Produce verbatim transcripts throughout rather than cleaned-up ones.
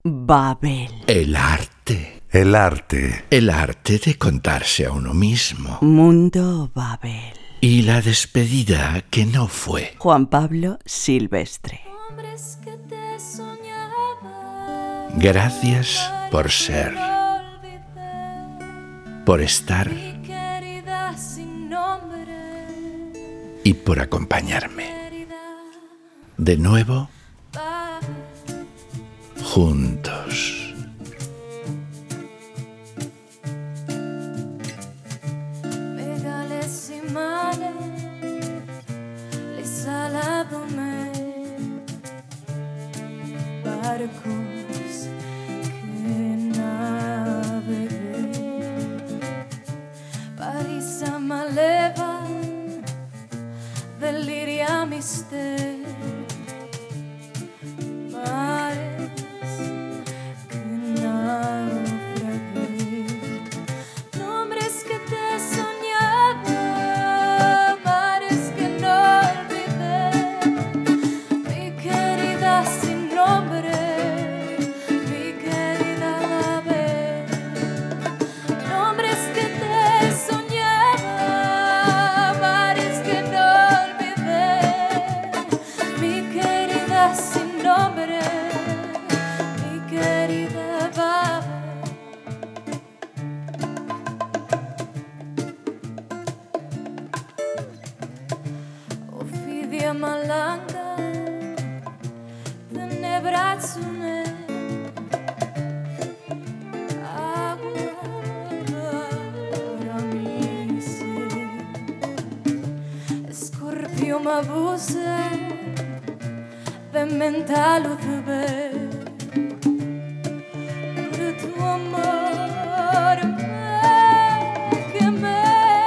Babel. El arte. El arte. El arte de contarse a uno mismo. Mundo Babel. Y la despedida que no fue. Juan Pablo Silvestre. Gracias por ser, por estar y por acompañarme. De nuevo, juntos. Barcos che navegué, París a maleva, deliria mister, mares que naufragué, nombres que te soñaba, mares que no olvidé, mi querida sin nombre. Malanga, tenebrazzone, agua para mi ser, Scorpio mabuse, vementa luz ver, por tu amor me quemé.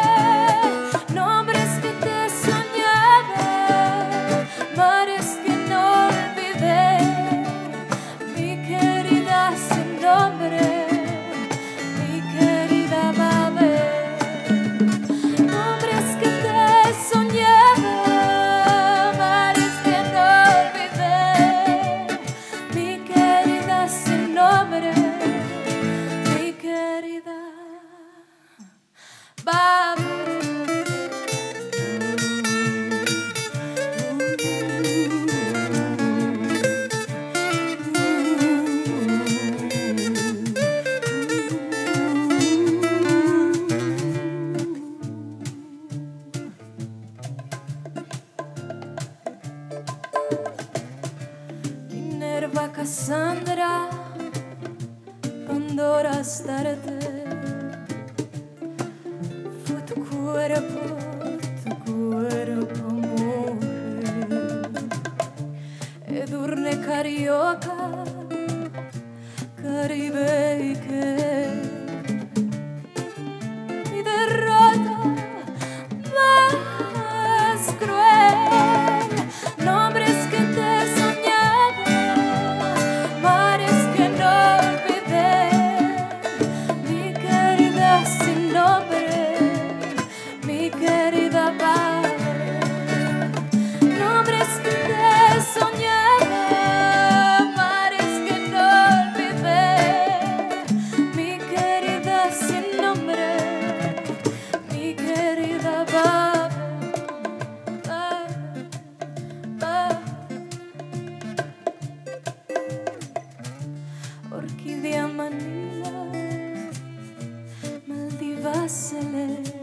Cassandra, Pandora Astarte, fue tu cuerpo, tu cuerpo mujer, Edurne carioca, Caribe y que mi derrota más cruel, nombres que te orquídea Manila, Maldivas celeste,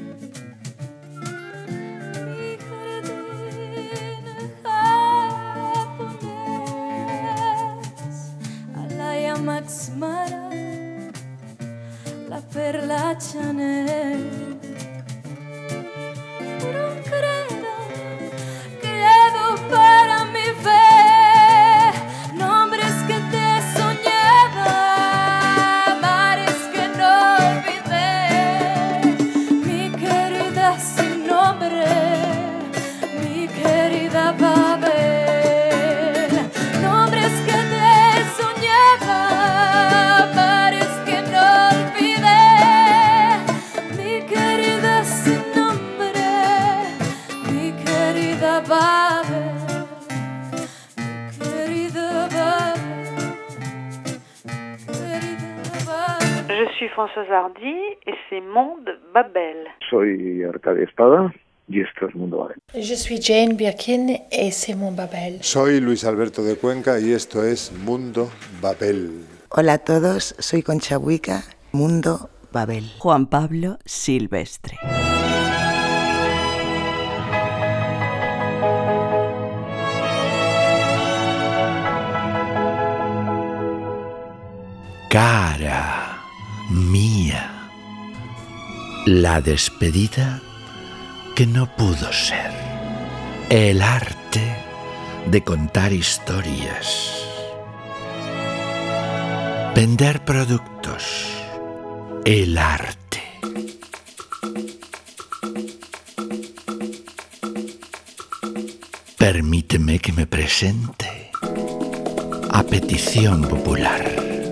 mi jardín japonés, Alaya Max Mara, la perla Chanel. Pero credo, credo para mi fe. Babel, nombres que te soñaba, mares que no olvidé, mi querida sin nombre, Je suis Françoise Hardy et c'est Monde Babel. Soy Arcadia Espada y esto es Mundo Babel. Je suis Jane Birkin et c'est Mon Babel. Soy Luis Alberto de Cuenca y esto es Mundo Babel. Hola a todos, soy Concha Huica, Mundo Babel. Juan Pablo Silvestre. Cara mía, la despedida que no pudo ser, el arte de contar historias, vender productos, el arte. Permíteme que me presente a petición popular.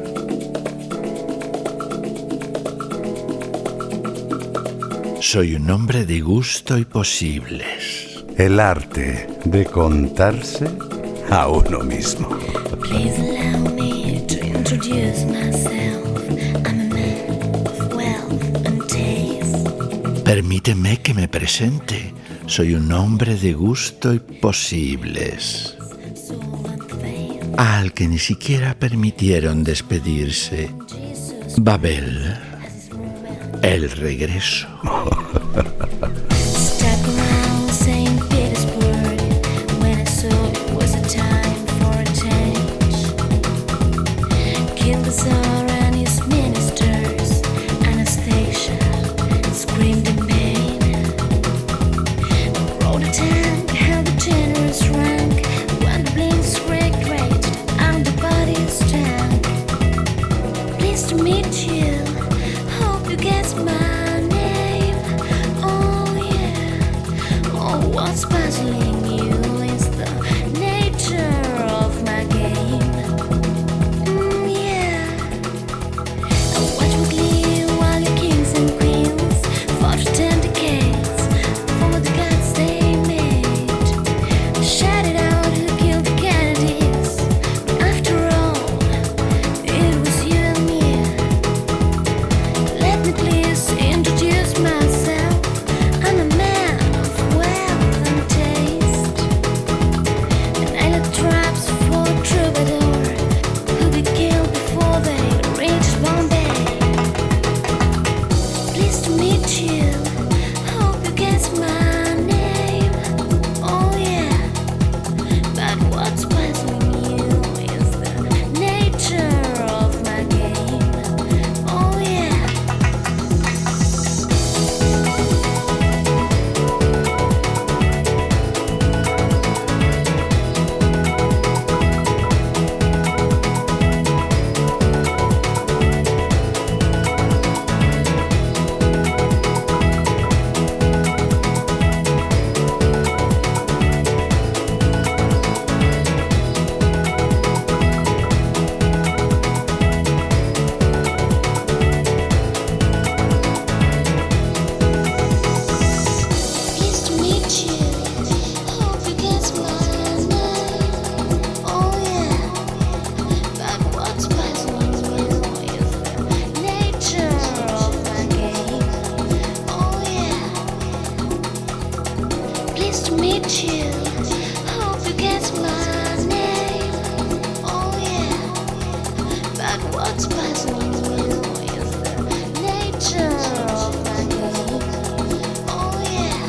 Soy un hombre de gusto y posibles. El arte de contarse a uno mismo. Please allow me to introduce myself. I'm a man of wealth and taste. Permíteme que me presente. Soy un hombre de gusto y posibles. Al que ni siquiera permitieron despedirse. Babel. El regreso. Stuck around Saint Petersburg when I saw it was a time for a change. Killed the Tsar and his ministers. Anastasia screamed in pain. Rode a tank, held a generous rank. When the blinks regretted and the bodies stank. Pleased to meet you. Hope you guess my name. Oh yeah. Oh, what's puzzling you is the nature of my game. Mm, yeah. And what would leave while your kings and queens fought for ten decades for the gods they made? Shout it out who killed the Kennedys. After all, it was you and me. Let me please introduce myself. I'm a man of wealth and taste. And I look traps for a troubadour who be killed before they reach Bombay. Pleased to meet you. Hope you guess my name. Oh yeah. But what's puzzling you is the nature of my game. Oh yeah. Pleased to meet you. Hope you guess my name. Oh yeah. But what's puzzling you is the nature of my game. Oh yeah. Pleased to meet you. Hope you guess my name. Oh yeah. But what's puzzling you is the nature of my game. Oh yeah.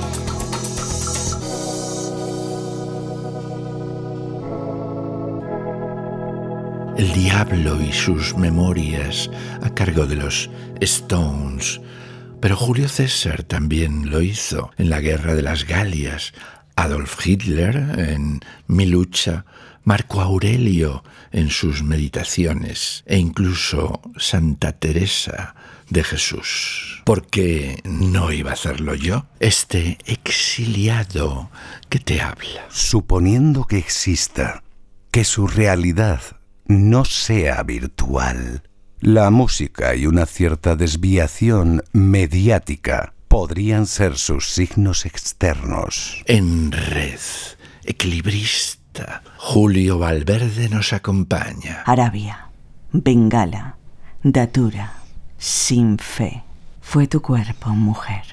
El diablo y sus memorias a cargo de los Stones. Pero Julio César también lo hizo en la Guerra de las Galias, Adolf Hitler en Mi lucha, Marco Aurelio en sus meditaciones e incluso Santa Teresa de Jesús. ¿Por qué no iba a hacerlo yo? Este exiliado que te habla. Suponiendo que exista, que su realidad no sea virtual, la música y una cierta desviación mediática podrían ser sus signos externos. En red, equilibrista, Julio Valverde nos acompaña. Arabia, Bengala, Datura, sin fe. Fue tu cuerpo, mujer.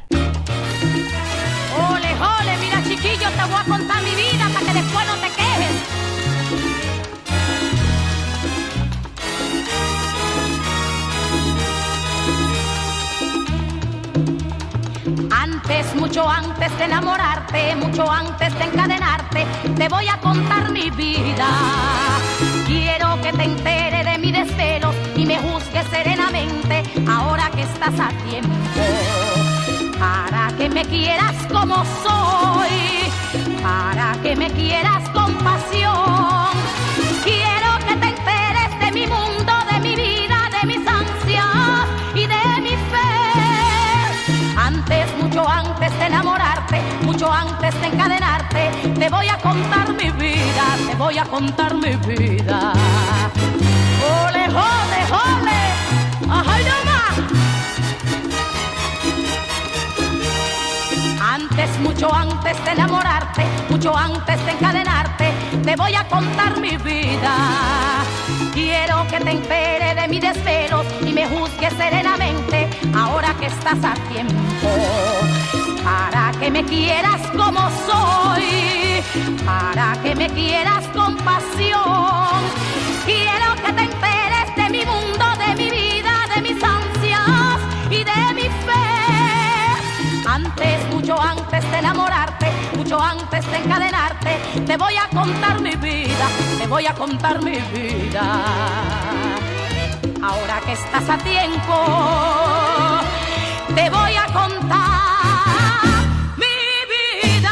Ole, ole, mira chiquillo, te voy a contar mi vida para que después no te quejes. Antes, mucho antes de enamorarte, mucho antes de encadenarte, te voy a contar mi vida. Quiero que te entere de mi desvelo y me juzgues serenamente ahora que estás a tiempo. Para que me quieras como soy, para que me quieras con pasión. Quiero que te enteres de mi mundo, de mi vida, de mis ansias y de mi fe. Antes, mucho antes de enamorarte, mucho antes de encadenarte, te voy a contar mi vida, te voy a contar mi vida. Ole, ole, ole, ajá, nomás. Antes, mucho antes de enamorarte, mucho antes de encadenarte, te voy a contar mi vida. Quiero que te entere de mi desvelo y me juzgues serenamente ahora que estás a tiempo. Para que me quieras como soy, para que me quieras con pasión. Quiero que te enteres de mi mundo, de mi vida, de mis ansias y de mi fe. Antes, mucho antes de enamorarte, mucho antes de encadenarte, te voy a contar mi vida, te voy a contar mi vida. Ahora que estás a tiempo, te voy a contar mi vida.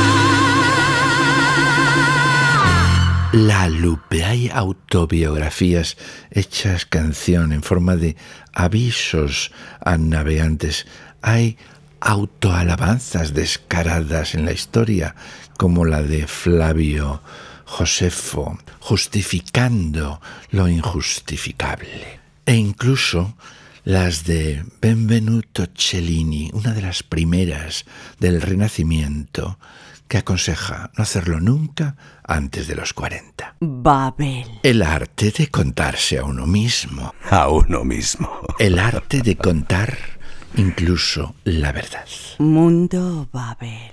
La Lupe, hay autobiografías hechas canción en forma de avisos a navegantes. Hay autoalabanzas descaradas en la historia, como la de Flavio Josefo, justificando lo injustificable. E incluso las de Benvenuto Cellini, una de las primeras del Renacimiento, que aconseja no hacerlo nunca antes de los cuarenta. Babel. El arte de contarse a uno mismo. A uno mismo. El arte de contar incluso la verdad. Mundo Babel.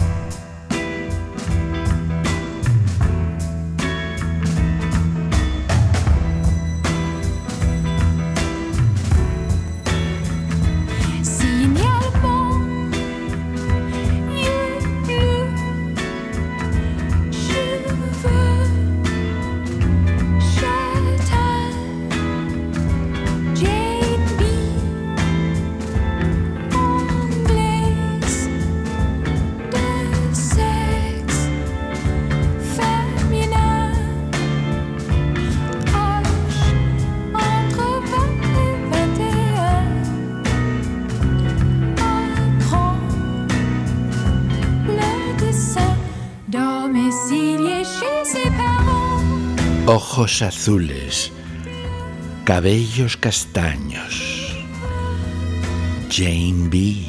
Ojos azules, cabellos castaños. Jane B.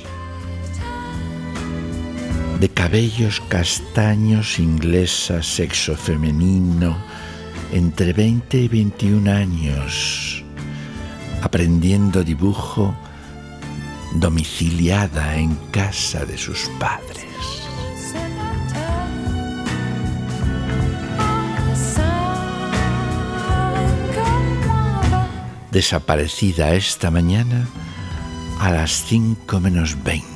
De cabellos castaños, inglesa, sexo femenino, entre veinte y veintiún años, aprendiendo dibujo, domiciliada en casa de sus padres. Desaparecida esta mañana a las cinco menos veinte.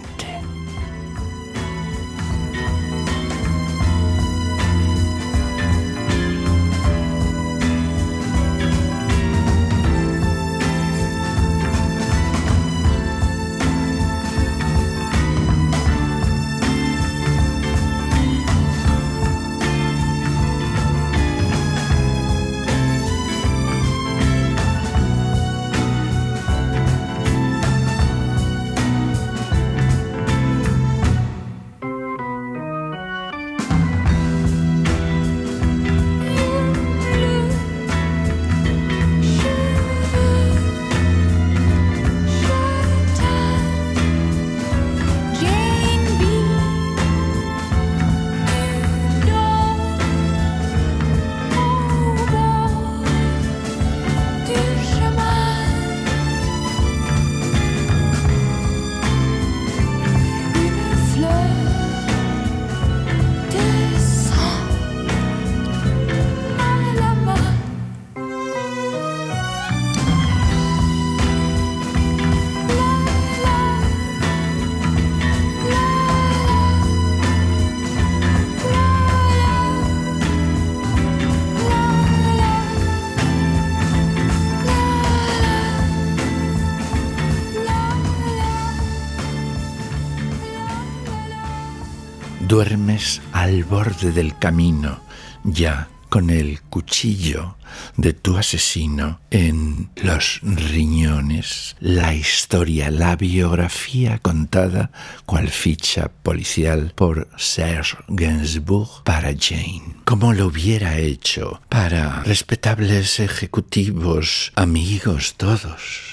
Duermes al borde del camino, ya con el cuchillo de tu asesino en los riñones, la historia, la biografía contada cual ficha policial por Serge Gainsbourg para Jane, como lo hubiera hecho para respetables ejecutivos, amigos todos.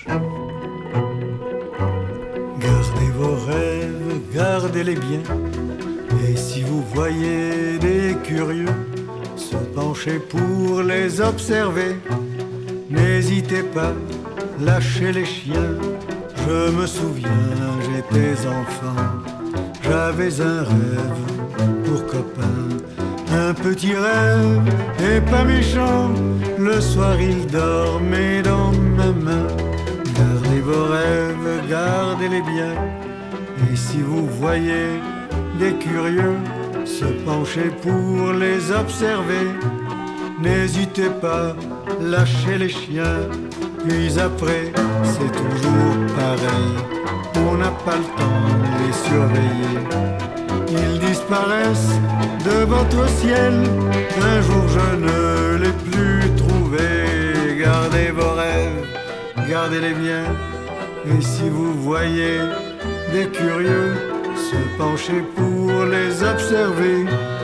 Gardez vos rêves, gardez-les bien, et si vous voyez des curieux se pencher pour les observer, n'hésitez pas, lâchez les chiens. Je me souviens, j'étais enfant, j'avais un rêve pour copain, un petit rêve et pas méchant. Le soir il dormait dans ma main. Gardez vos rêves, gardez-les bien, et si vous voyez des curieux se pencher pour les observer, n'hésitez pas, lâchez les chiens. Puis après, c'est toujours pareil, on n'a pas le temps de les surveiller. Ils disparaissent de votre ciel, un jour je ne l'ai plus trouvé. Gardez vos rêves, gardez-les bien, et si vous voyez des curieux se pencher pour les observer,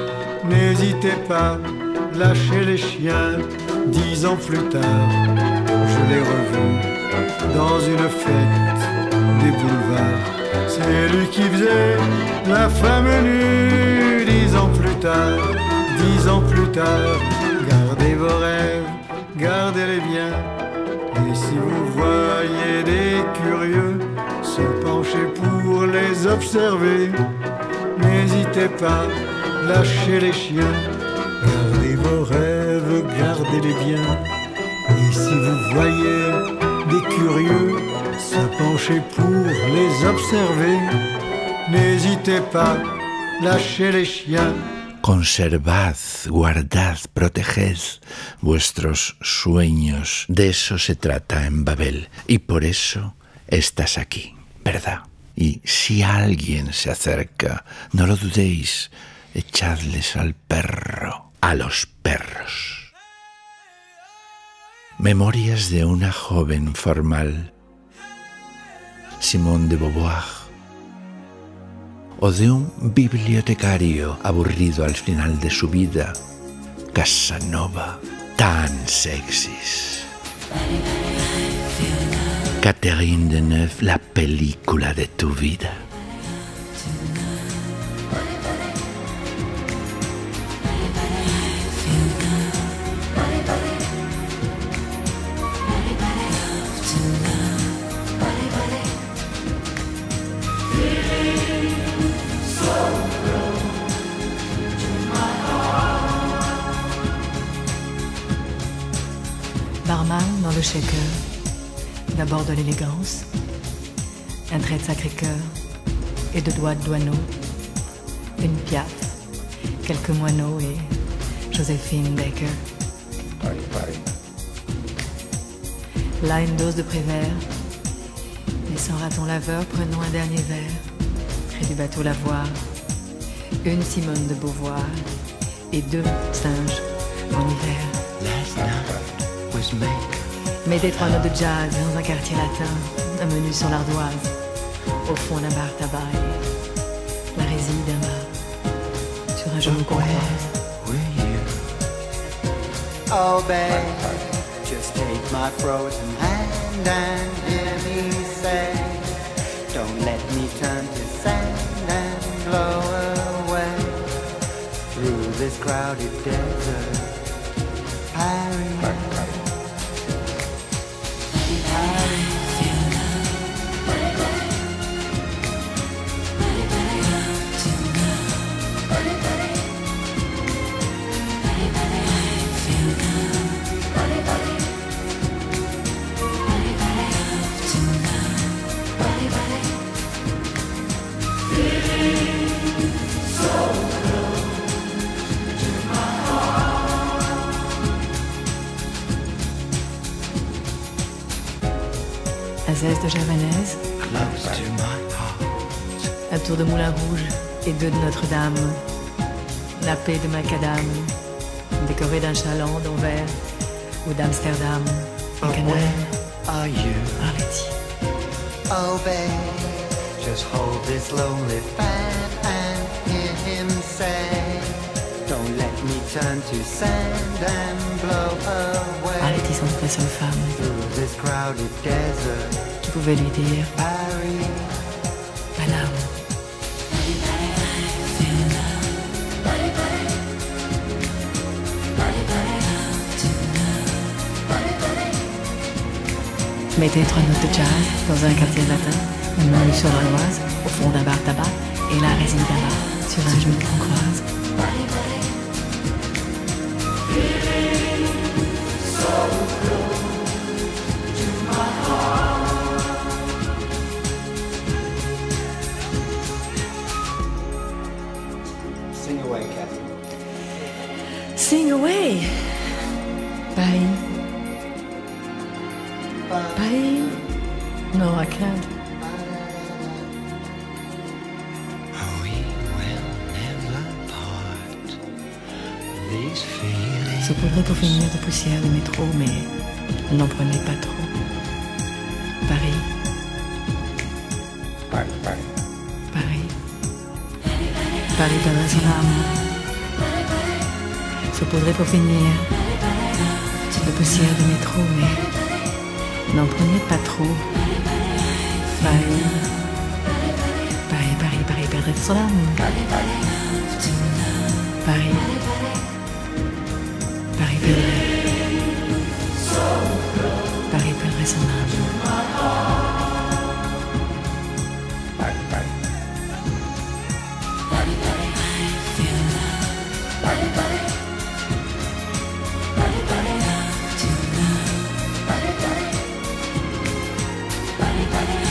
n'hésitez pas, lâchez les chiens. Dix ans plus tard, je l'ai revu dans une fête des boulevards. C'est lui qui faisait la femme nue. Dix ans plus tard, dix ans plus tard, gardez vos rêves, gardez-les bien, et si vous voyez des curieux se pencher pour les observer, n'hésitez pas, lâchez les chiens. Gardez vos rêves, gardez-les bien, et si vous voyez des curieux se pencher pour les observer, n'hésitez pas, lâchez les chiens. Conservad, guardad, proteged vuestros sueños. De eso se trata en Babel. Y por eso estás aquí, ¿verdad? Y si alguien se acerca, no lo dudéis, echadles al perro, a los perros. Memorias de una joven formal, Simone de Beauvoir, o de un bibliotecario aburrido al final de su vida, Casanova, tan sexys. Catherine Deneuve, la película de tu vida. Barman dans le shaker, d'abord de l'élégance, un trait de Sacré-Cœur et deux doigts de douaneau, une Piaf, quelques moineaux et Joséphine Baker. Là une dose de Prévert, et sans raton laveur prenons un dernier verre, près du bateau lavoir, une Simone de Beauvoir et deux singes en hiver. Mettez trois notes de jazz dans un quartier latin, un menu sur l'ardoise, au fond d'un bar tabac et la résille d'un bar sur un genou comptoise. Oh babe, just take my frozen hand and hear me say, don't let me turn to sand and blow away through this crowded desert. Paris. Azès de javanaise, un tour de moulin rouge et deux de Notre-Dame, nappé de macadam, décoré d'un chaland d'Anvers ou d'Amsterdam, un canal. Are you? Arletty. Oh babe, just hold this lonely fan and hear him say, don't let me turn to sand and blow away. Arletty semble la seule femme Through this crowded desert, qui pouvait lui dire Paris, Paname. Mettez trois notes de jazz dans un quartier latin, une main sur l'Oise, au fond d'un bar tabac, et la résine tabac sur un genou qu'on croise. sing away, Kathy. Sing away. Paris. Paris. No, I can't. Saupoudré pour finir de poussière de métro, mais n'en prenez pas trop. Paris. Paris, Paris. Paris. Paris perdrait son âme. Saupoudré pour finir de poussière de métro, mais n'en prenez pas trop. Paris. Paris, Paris, Paris perdrait son âme. Paris, Paris. Paris. Paris perdrait. Paris perdrait son âme. Paris, Paris. Paris, Paris. Paris, Paris. Paris, Paris. Paris, Paris. Paris, Paris. Paris, Paris. Paris, Paris.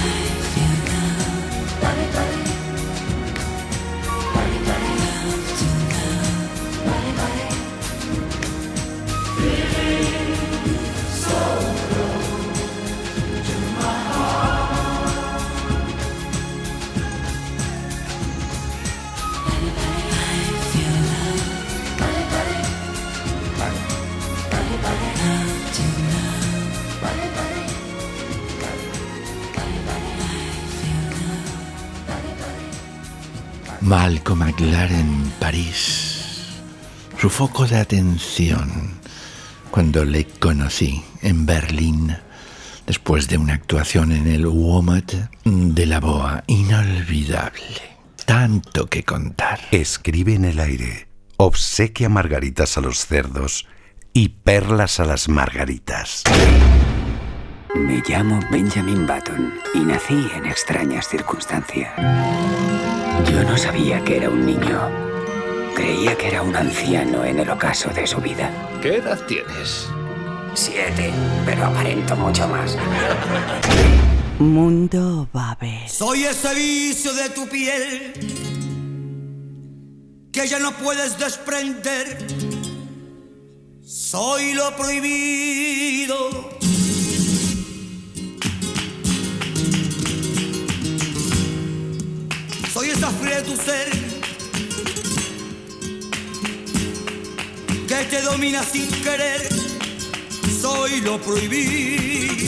Malcolm McLaren, París. Su foco de atención cuando le conocí en Berlín, después de una actuación en el WOMAD de la Boa, inolvidable. Tanto que contar. Escribe en el aire, obsequia margaritas a los cerdos y perlas a las margaritas. Me llamo Benjamin Button y nací en extrañas circunstancias. Yo no sabía que era un niño. Creía que era un anciano en el ocaso de su vida. ¿Qué edad tienes? Siete, pero aparento mucho más. Mundo Babel. Soy ese vicio de tu piel que ya no puedes desprender. Soy lo prohibido. Soy esa fría de tu ser que te domina sin querer. Soy lo prohibido.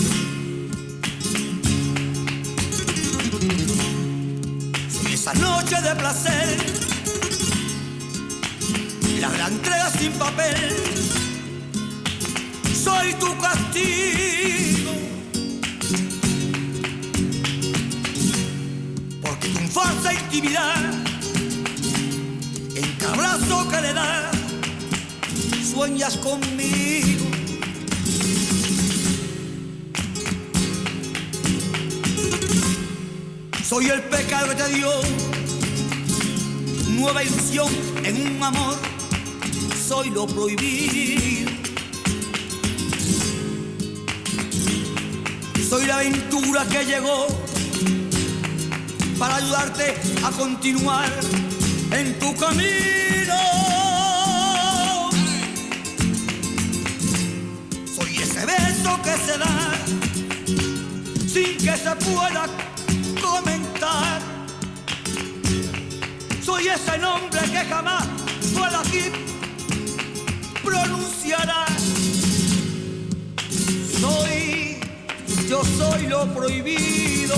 Soy esa noche de placer, la gran entrega sin papel. Soy tu castigo, porque tu falsa intimidad, en cada abrazo que le das, sueñas conmigo. Soy el pecado que te dio nueva ilusión en un amor. Soy lo prohibido. Soy la aventura que llegó para ayudarte a continuar en tu camino. Soy ese beso que se da sin que se pueda comentar. Soy ese nombre que jamás tú al aquí pronunciarás. Soy, yo soy lo prohibido.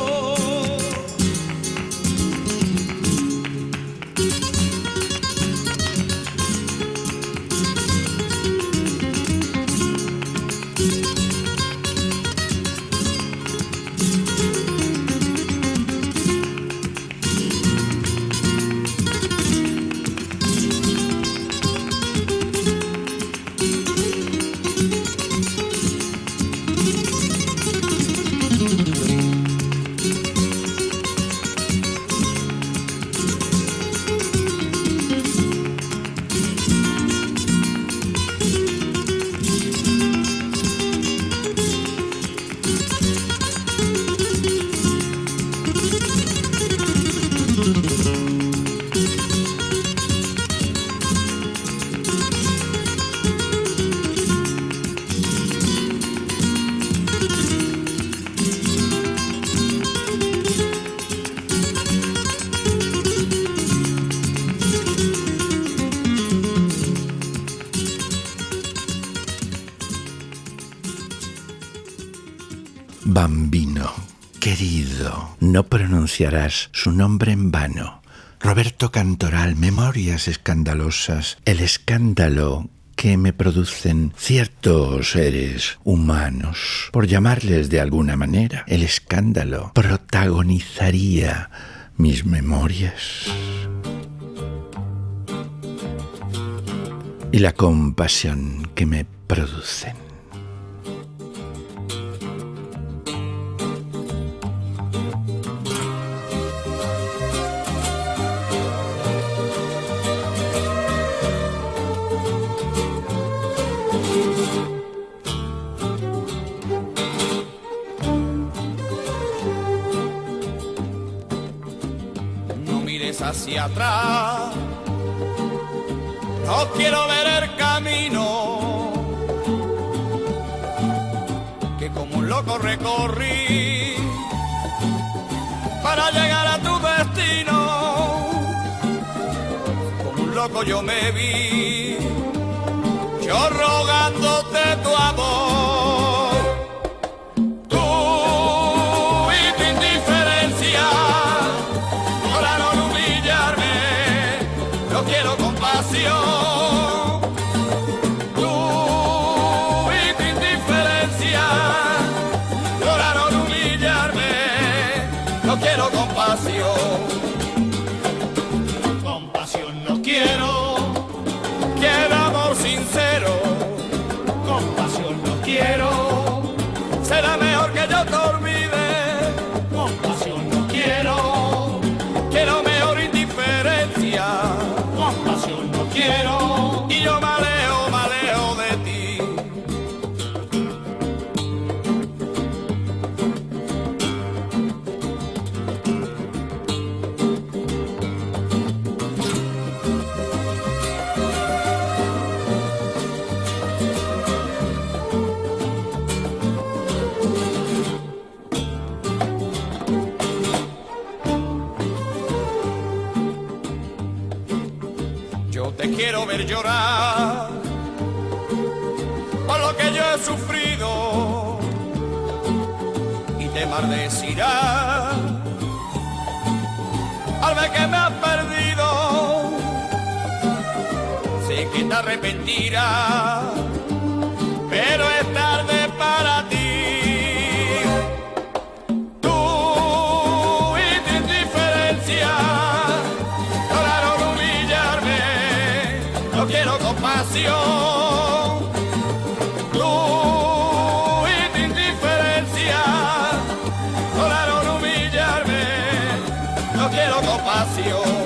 Bambino, querido, no pronunciarás su nombre en vano. Roberto Cantoral, Memorias escandalosas, el escándalo que me producen ciertos seres humanos. Por llamarles de alguna manera, el escándalo protagonizaría mis memorias. Y la compasión que me producen. Hacia atrás, no quiero ver el camino que como un loco recorrí para llegar a tu destino. Como un loco yo me vi, yo rogándote tu amor. Tú y tu indiferencia quiero compasión. Tú y tu indiferencia lograron humillarme. No quiero compasión. Compasión no quiero. Quiero amor sincero. Compasión no quiero. Será mejor que yo te olvide. Compasión no quiero. Quiero mejor indiferencia. Compasión no quiero, y yo me alejo, me alejo de ti. Te quiero ver llorar por lo que yo he sufrido y te maldecirás al ver que me has perdido. Sé que te arrepentirás, pero es tarde para ti. Tú y tu indiferencia lograron humillarme. No quiero compasión. Tú y tu indiferencia lograron humillarme. No quiero compasión.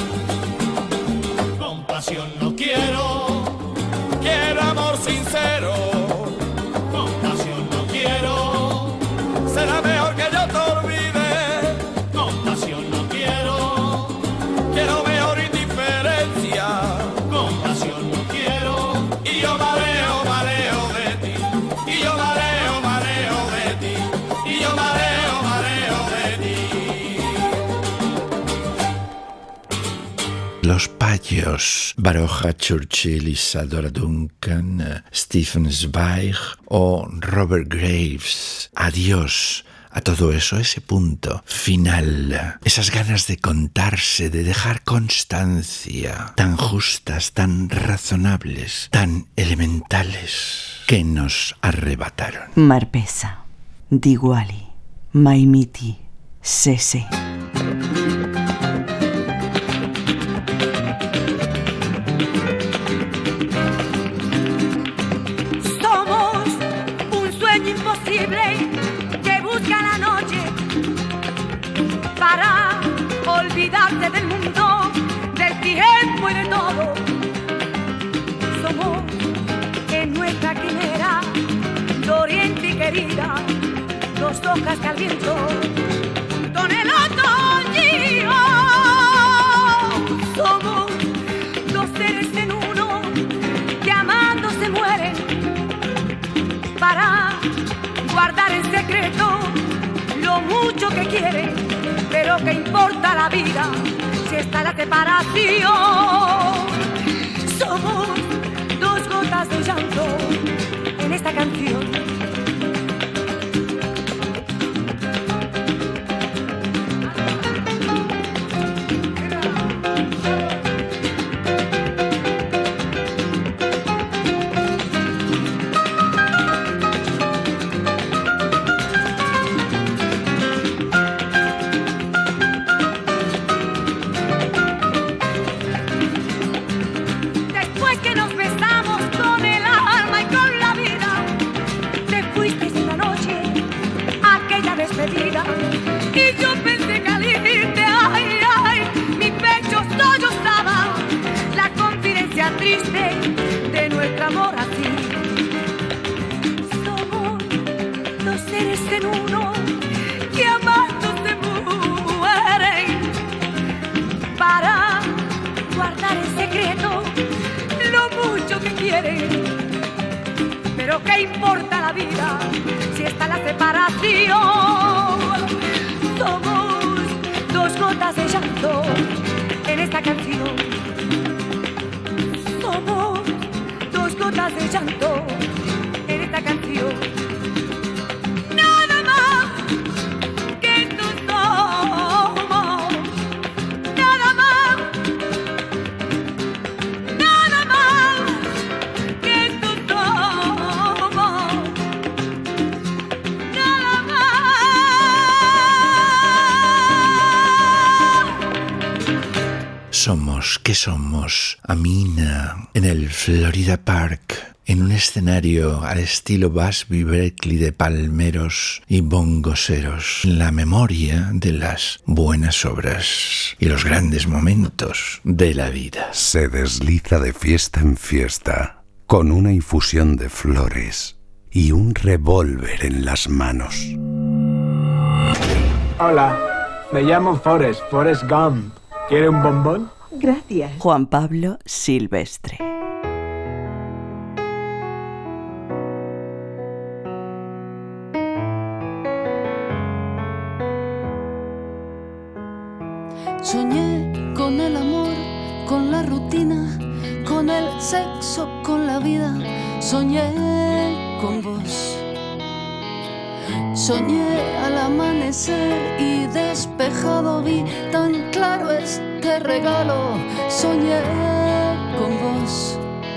Compasión no quiero. Quiero amor sincero. Compasión no quiero. Será mejor que yo te olvide. Compasión no quiero. Quiero mejor indiferencia. Compasión no quiero, y yo me alejo, me alejo de ti, y yo me alejo, me alejo de ti, y yo me alejo, me alejo de ti. Los Payos, Baroja Churchill, Isadora Duncan, Stephen Zweig o Robert Graves. Adiós a todo eso, ese punto final, esas ganas de contarse, de dejar constancia, tan justas, tan razonables, tan elementales, que nos arrebataron. Marpesa, Diguali, Maimiti, Sese. Somos un sueño imposible que busca la noche para olvidarte del mundo, del tiempo y de todo. Somos en nuestra quimera, doliente y querida, dos hojas que al viento con el otoño. Somos dos seres en uno que amando se mueren para guardar en secreto lo mucho que quieren, pero que importa la vida si está la separación. Somos dos gotas de llanto en esta canción. Y yo pensé que al irte, ay, ay, mi pecho sollozaba la confidencia triste de nuestro amor así. Somos dos seres en uno que amando se mueren para guardar en secreto lo mucho que quieren, pero ¿qué importa la vida si está la separación? Somos dos gotas de llanto en esta canción. Somos dos gotas de llanto en esta canción. Nada más que tú somos. Nada más. Nada más que tú somos. Nada más. Somos, ¿qué somos? Amina, en el Florida Park, en un escenario al estilo Busby Berkeley de palmeros y bongoseros, en la memoria de las buenas obras y los grandes momentos de la vida. Se desliza de fiesta en fiesta, con una infusión de flores y un revólver en las manos. Hola, me llamo Forrest, Forrest Gump. ¿Quiere un bombón? Gracias. Juan Pablo Silvestre. Soñé con el amor, con la rutina, con el sexo, con la vida. Soñé con vos. Soñé al amanecer y despejado vi tan claro este regalo. Soñé con vos,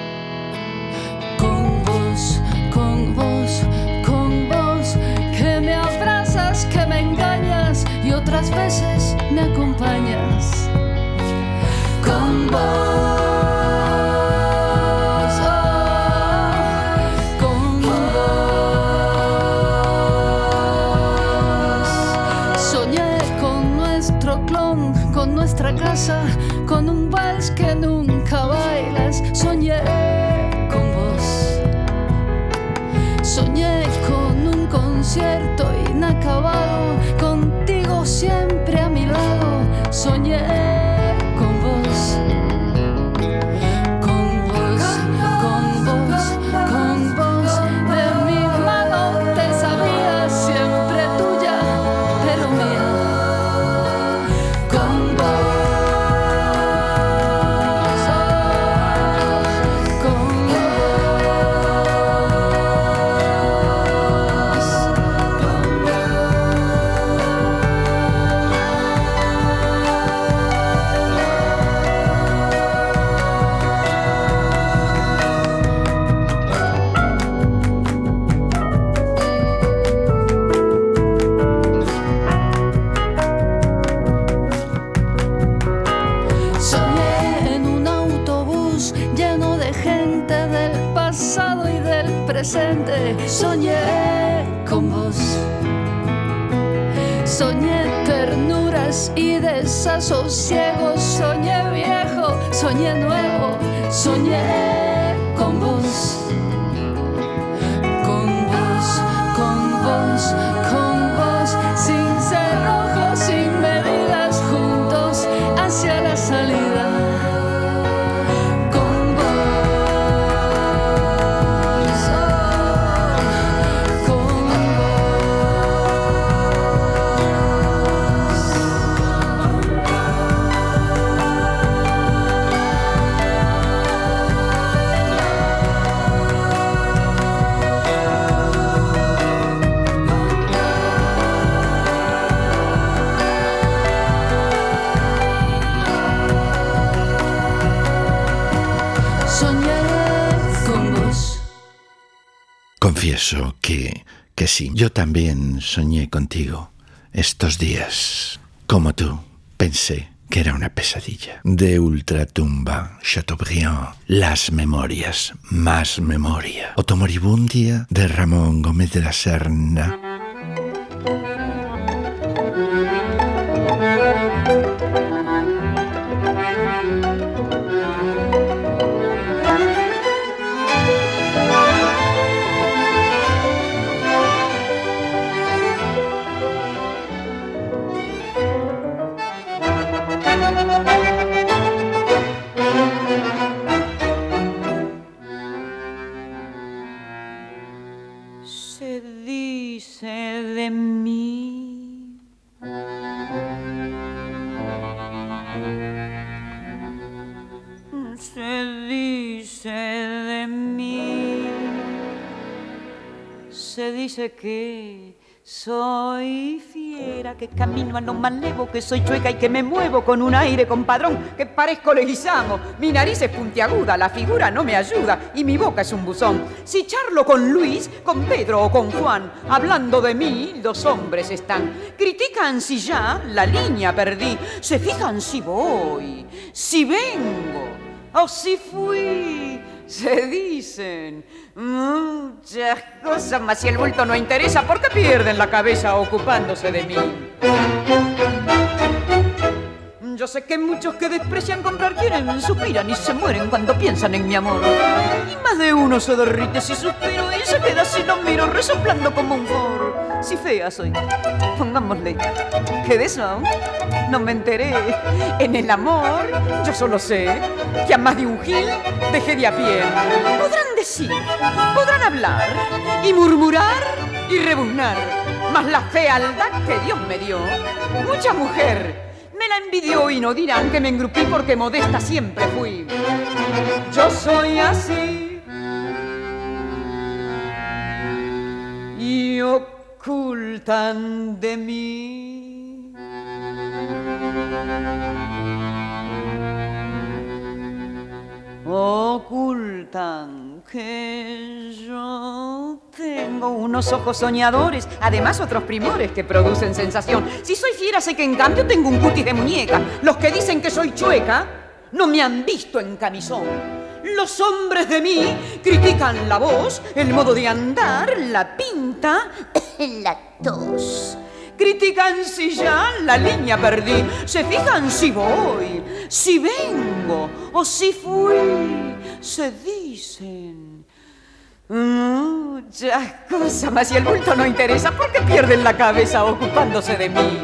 con vos, con vos, con vos, que me abrazas, que me engañas y otras veces me acompañas. Con vos. Con nuestra casa, con un vals que nunca bailas. Soñé con vos. Soñé con un concierto inacabado, contigo siempre a mi lado. Soñé con vos. Con vos, con vos, con vos. De mi mano te sabía siempre tuya, pero mía. Con vos. con vos. Soñé ternuras y desasosiegos, soñé viejo, soñé nuevo, soñé con vos. Con vos, con vos, con vos, sin cerrojos, sin medidas, juntos hacia la salida. Confieso que, que sí, yo también soñé contigo estos días. Como tú, pensé que era una pesadilla. De Ultratumba, Chateaubriand, Las memorias, más memoria. Otomoribundia, de Ramón Gómez de la Serna. Se dice de mí se dice de mí se dice que soy fiera, que camino a lo malevo, que soy chueca y que me muevo con un aire compadrón, que parezco Leguizamo, mi nariz es puntiaguda, la figura no me ayuda y mi boca es un buzón. Si charlo con Luis, con Pedro o con Juan, hablando de mí, los hombres están. Critican si ya la línea perdí, se fijan si voy, si vengo o si fui. Se dicen muchas cosas, mas si el bulto no interesa, ¿por qué pierden la cabeza ocupándose de mí? Yo sé que muchos que desprecian comprar quieren, suspiran y se mueren cuando piensan en mi amor. Y más de uno se derrite si suspiro y se queda si lo miro resoplando como un foro. Si fea soy, pongámosle, que de eso no me enteré. En el amor yo solo sé que a más de un gil dejé de a pie. Podrán decir, podrán hablar y murmurar y rebuznar, mas la fealdad que Dios me dio, mucha mujer me la envidió y no dirán que me engrupí porque modesta siempre fui. Yo soy así y ocultan de mí ocultan que yo tengo unos ojos soñadores, además otros primores que producen sensación. Si soy fiera sé que en cambio tengo un cutis de muñeca. Los que dicen que soy chueca no me han visto en camisón. Los hombres de mí critican la voz, el modo de andar, la pinta, la tos. Critican si ya la línea perdí, se fijan si voy, si vengo o si fui. Se dicen muchas cosas, mas si el bulto no interesa, ¿por qué pierden la cabeza ocupándose de mí?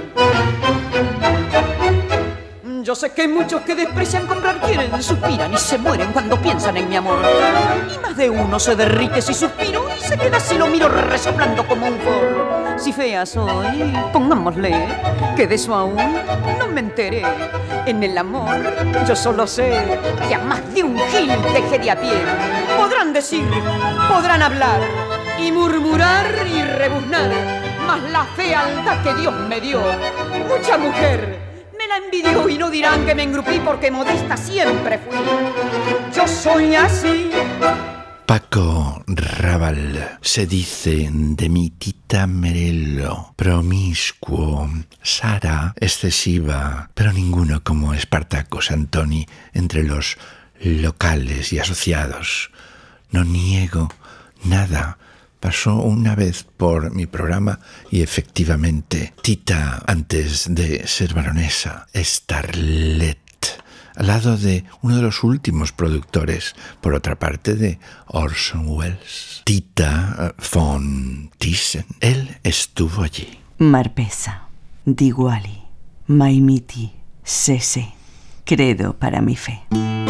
Yo sé que muchos que desprecian comprar quieren, suspiran y se mueren cuando piensan en mi amor. Y más de uno se derrite si suspiro y se queda si lo miro resoplando como un forro. Si fea soy, pongámosle, que de eso aún no me enteré. En el amor yo solo sé que a más de un gil dejé de a pie. Podrán decir, podrán hablar y murmurar y rebuznar, mas la fealdad que Dios me dio, mucha mujer me la envidió y no dirán que me engrupí porque modesta siempre fui. Yo soy así. Paco Raval se dice de mi Tita Merello, promiscuo, Sara, excesiva, pero ninguno como Espartaco Santoni entre los locales y asociados. No niego nada, pasó una vez por mi programa y efectivamente Tita, antes de ser baronesa, Starlet, al lado de uno de los últimos productores, por otra parte, de Orson Welles, Tita von Thyssen. Él estuvo allí. Marpesa, Diguali, Maimiti, Sese, credo para mi fe.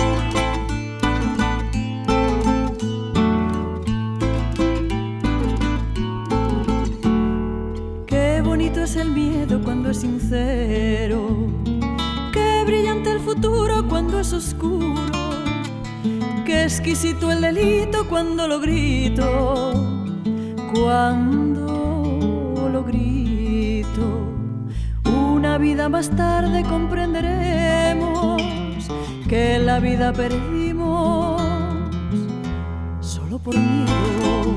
Qué bonito es el miedo cuando es sincero. Qué brillante el futuro cuando es oscuro. Qué exquisito el delito cuando lo grito. Cuando lo grito. Una vida más tarde comprenderemos que la vida perdimos solo por miedo.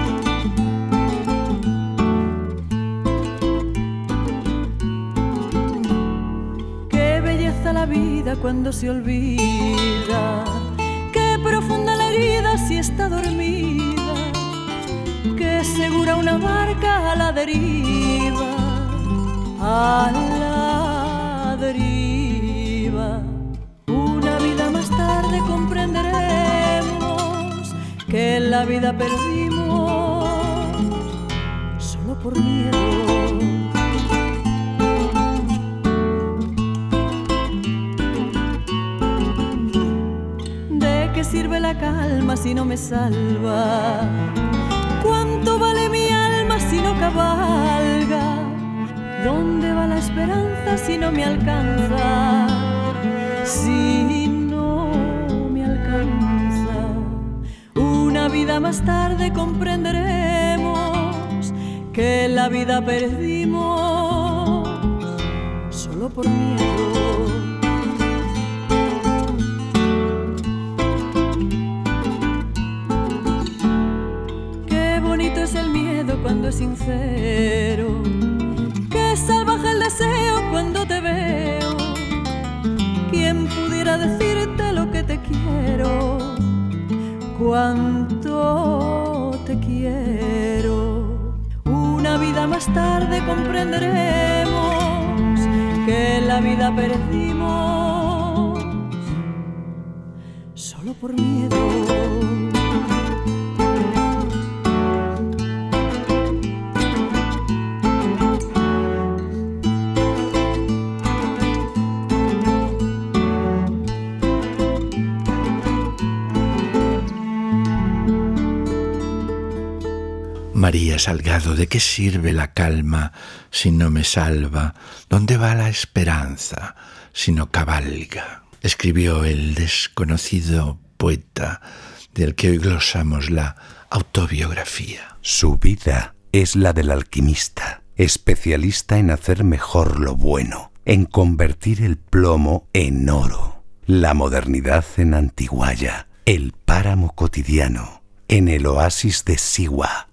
La vida cuando se olvida, qué profunda la herida si está dormida, qué segura una barca a la deriva, a la deriva. Una vida más tarde comprenderemos que la vida perdimos solo por miedo. ¿Qué sirve la calma si no me salva? ¿Cuánto vale mi alma si no cabalga? ¿Dónde va la esperanza si no me alcanza? Si no me alcanza. Una vida más tarde comprenderemos que la vida perdimos solo por miedo. Cuando es sincero, qué salvaje el deseo cuando te veo. ¿Quién pudiera decirte lo que te quiero? Cuánto te quiero. Una vida más tarde comprenderemos que la vida perdimos solo por miedo. María Salgado, ¿de qué sirve la calma si no me salva? ¿Dónde va la esperanza si no cabalga? Escribió el desconocido poeta del que hoy glosamos la autobiografía. Su vida es la del alquimista, especialista en hacer mejor lo bueno, en convertir el plomo en oro, la modernidad en antiguaya, el páramo cotidiano en el oasis de Siwa.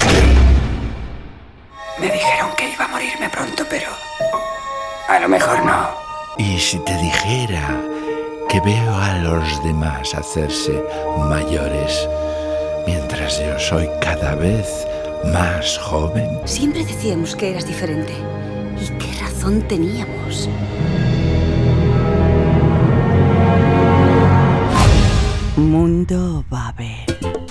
Me dijeron que iba a morirme pronto, pero a lo mejor no. Y si te dijera que veo a los demás hacerse mayores, mientras yo soy cada vez más joven. Siempre decíamos que eras diferente. ¿Y qué razón teníamos? Mundo Babel.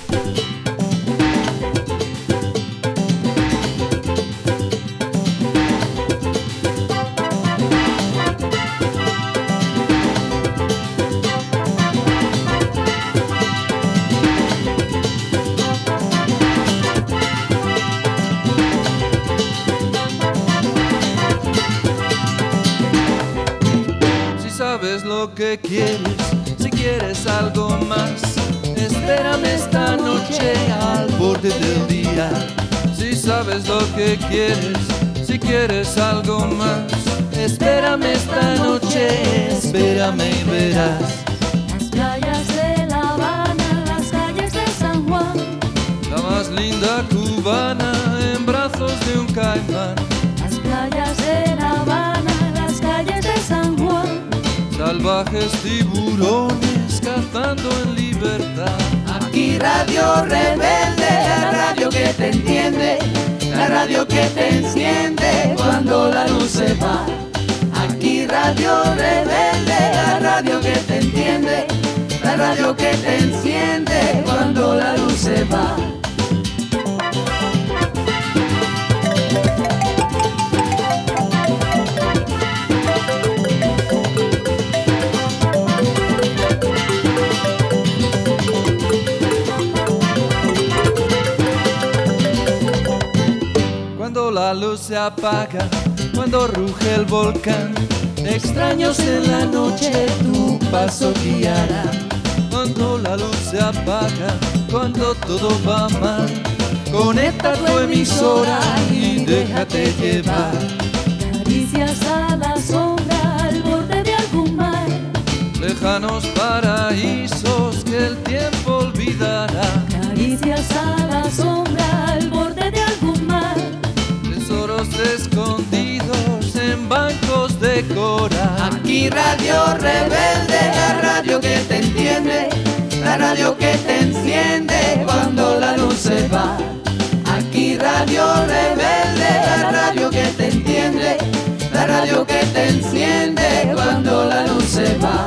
Lo que quieres, si quieres algo más, espérame esta noche al borde del día. Si sabes lo que quieres, si quieres algo más, espérame esta noche, espérame y verás. Las playas de La Habana, las calles de San Juan, la más linda cubana en brazos de un caimán. Las playas de La Habana, las calles de San Juan, salvajes tiburones cazando en libertad. Aquí Radio Rebelde, Radio radio que te entiende, la radio que te enciende cuando la luz se va. Aquí Radio Rebelde, la radio que te entiende, la radio que te enciende cuando la luz se va. Cuando la luz se apaga, cuando ruge el volcán, extraños en la noche tu paso guiará. Cuando la luz se apaga, cuando todo va mal, conecta tu emisora y déjate llevar. Caricias a la sombra al borde de algún mar, Lejanos paraísos que el tiempo olvidará. Caricias a la sombra al borde de algún mar, Tesoros escondidos en bancos de coral. Aquí Radio Rebelde, la radio que te entiende, la radio que te enciende cuando la luz se va. Aquí Radio Rebelde, la radio que te entiende, la radio que te enciende cuando la luz se va.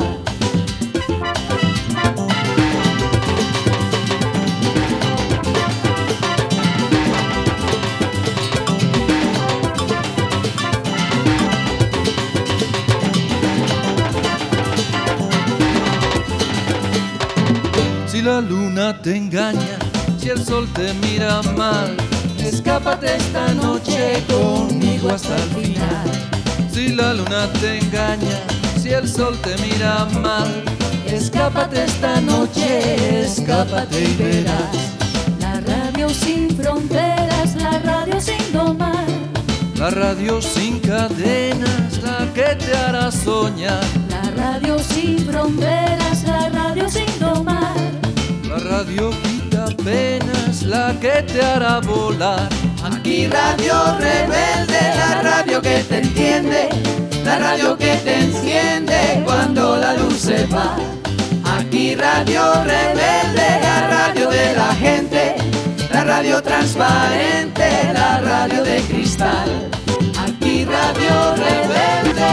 Si la luna te engaña, si el sol te mira mal, escápate esta noche conmigo hasta el final. Si la luna te engaña, si el sol te mira mal, escápate esta noche, escápate y verás. la radio sin fronteras, la radio sin domar, La radio sin cadenas, la que te hará soñar. la radio sin fronteras, la radio sin domar, La radio quita penas, la que te hará volar. Aquí Radio Rebelde, la radio que te entiende, la radio que te enciende cuando la luz se va. Aquí Radio Rebelde, la radio de la gente, la radio transparente, la radio de cristal. Aquí Radio Rebelde,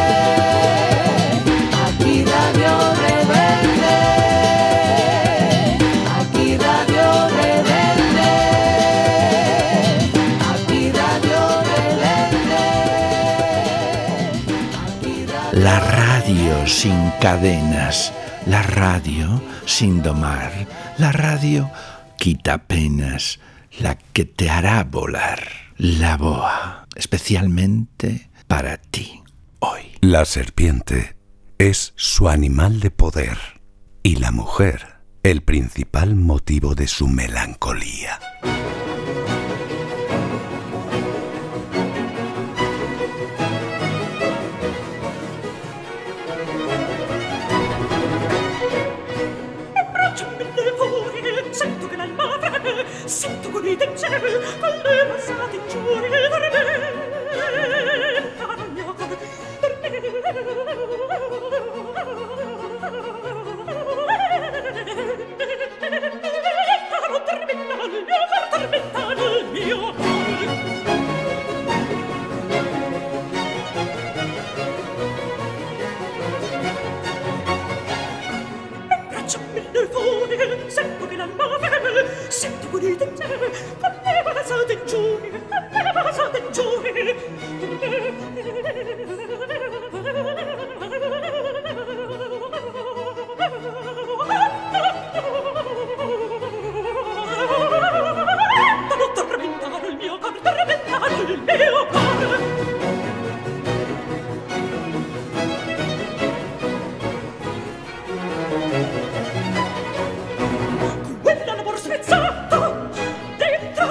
aquí Radio Rebelde, aquí Radio Rebelde, aquí Radio Rebelde, aquí Radio La radio sin cadenas, la radio sin domar, la radio quita penas, la que te hará volar. La boa, especialmente para ti hoy. La serpiente es su animal de poder y la mujer el principal motivo de su melancolía. Sento che l'anima freme, sento con i insieme, con le passate giorni per me. Caro mio cuore, per me. Caro tormenta il mio cuore, tormenta il mio cuore. Abbracciami nel fuori, sento che l'anima freme, sento con i insieme, con le passate giorni, con le passate giorni. Non tormentare il mio cuore, tormentare il mio cuore. Quella l'amor spezzato dentro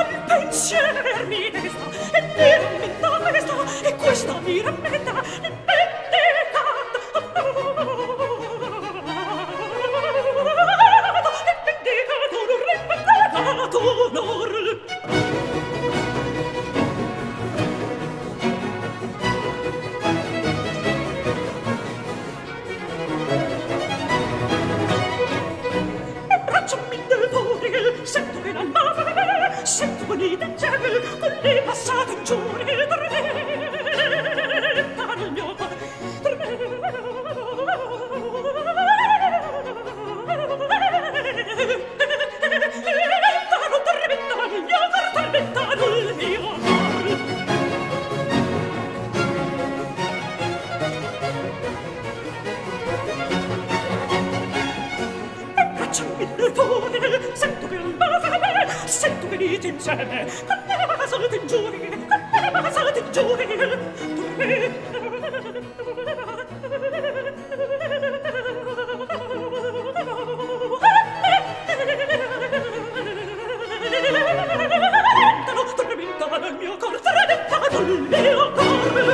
me, con le basate ingiurie, con le basate ingiurie, tu me. Tormentano il mio cor, tormentano il mio cor.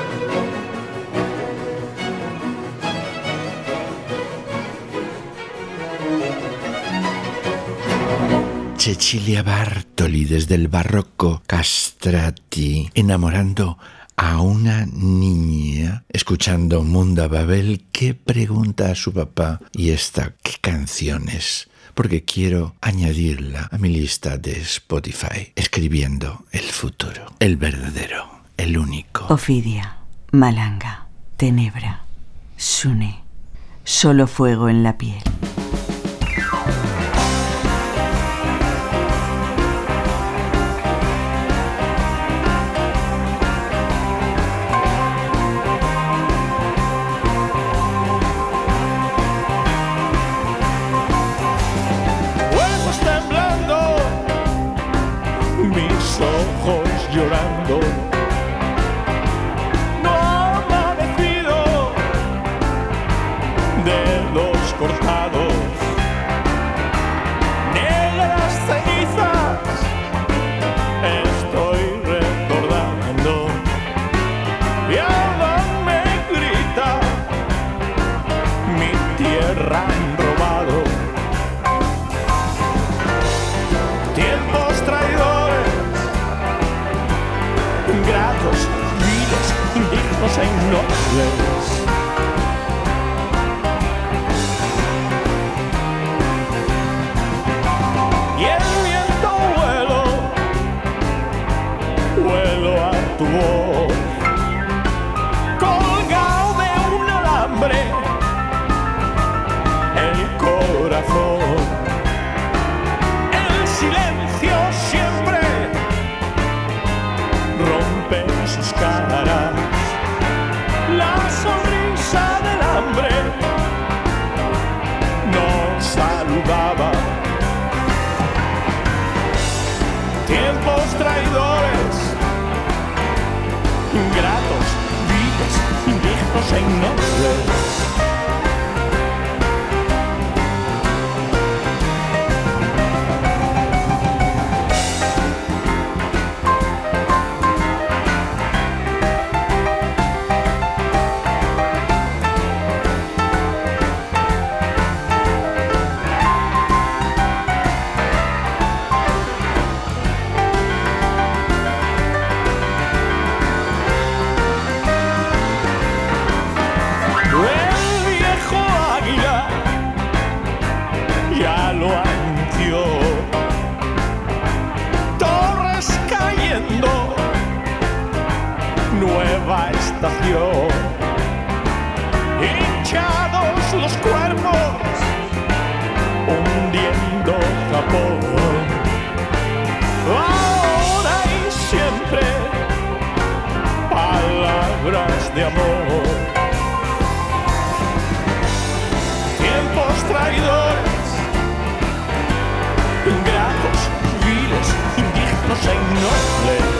Cecilia Bartoli desde el barroco Castrati, enamorando a una niña, escuchando Mundo Babel, que pregunta a su papá, ¿y esta qué canción es? Porque quiero añadirla a mi lista de Spotify, escribiendo el futuro, el verdadero, el único. Ofidia, Malanga, Tenebra, Sune, solo fuego en la piel. Ojos llorando, no ha amanecido, dedos cortados, negras cenizas, estoy recordando, y ahora me grita, mi tierra han robado, tiempos traidores, ingratos, viles, indignos e innobles. Y el viento vuelo, vuelo a tu voz, colgado de un alambre, el corazón, el silencio siempre rompe sus caras, la sonrisa del hambre nos saludaba. Tiempos traidores, ingratos, viles, indignos e innobles. Nueva estación, hinchados los cuerpos, hundiendo Japón. Ahora y siempre, palabras de amor. Tiempos traidores, ingratos, viles, indignos e innobles.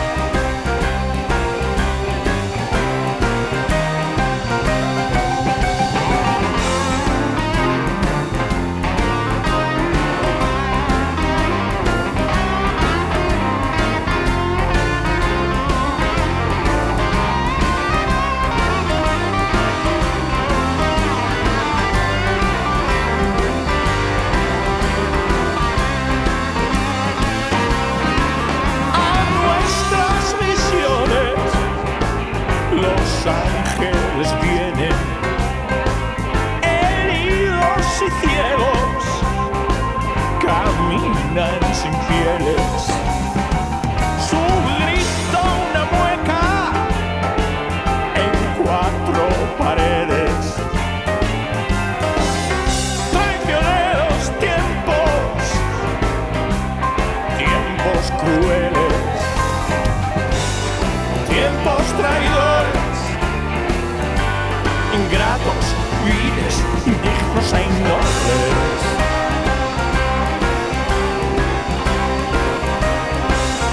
Los ángeles vienen, heridos y ciegos, caminan sin pieles. Su grito una mueca en cuatro paredes. Traicioneros tiempos, tiempos crueles, tiempos traidores, ingratos, viles, indignos e innobles.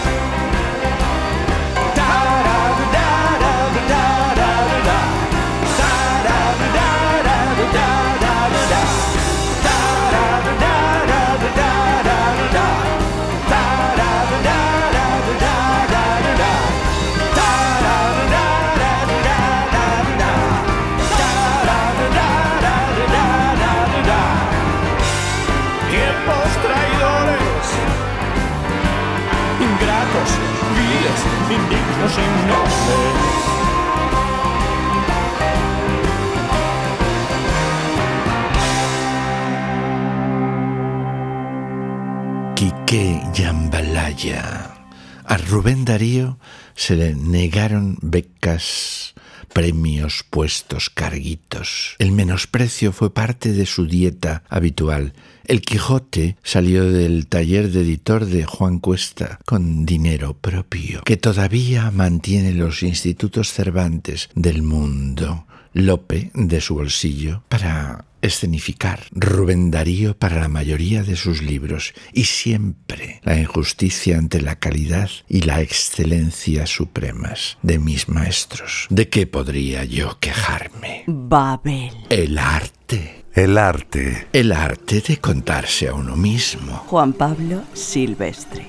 Quique Jambalaya. A Rubén Darío se le negaron becas, premios, puestos, carguitos. El menosprecio fue parte de su dieta habitual. El Quijote salió del taller de editor de Juan Cuesta con dinero propio, que todavía mantiene los institutos Cervantes del mundo. Lope de su bolsillo para escenificar, Rubén Darío para la mayoría de sus libros, y siempre la injusticia ante la calidad y la excelencia supremas de mis maestros. ¿De qué podría yo quejarme? Babel. El arte. El arte. El arte de contarse a uno mismo. Juan Pablo Silvestre.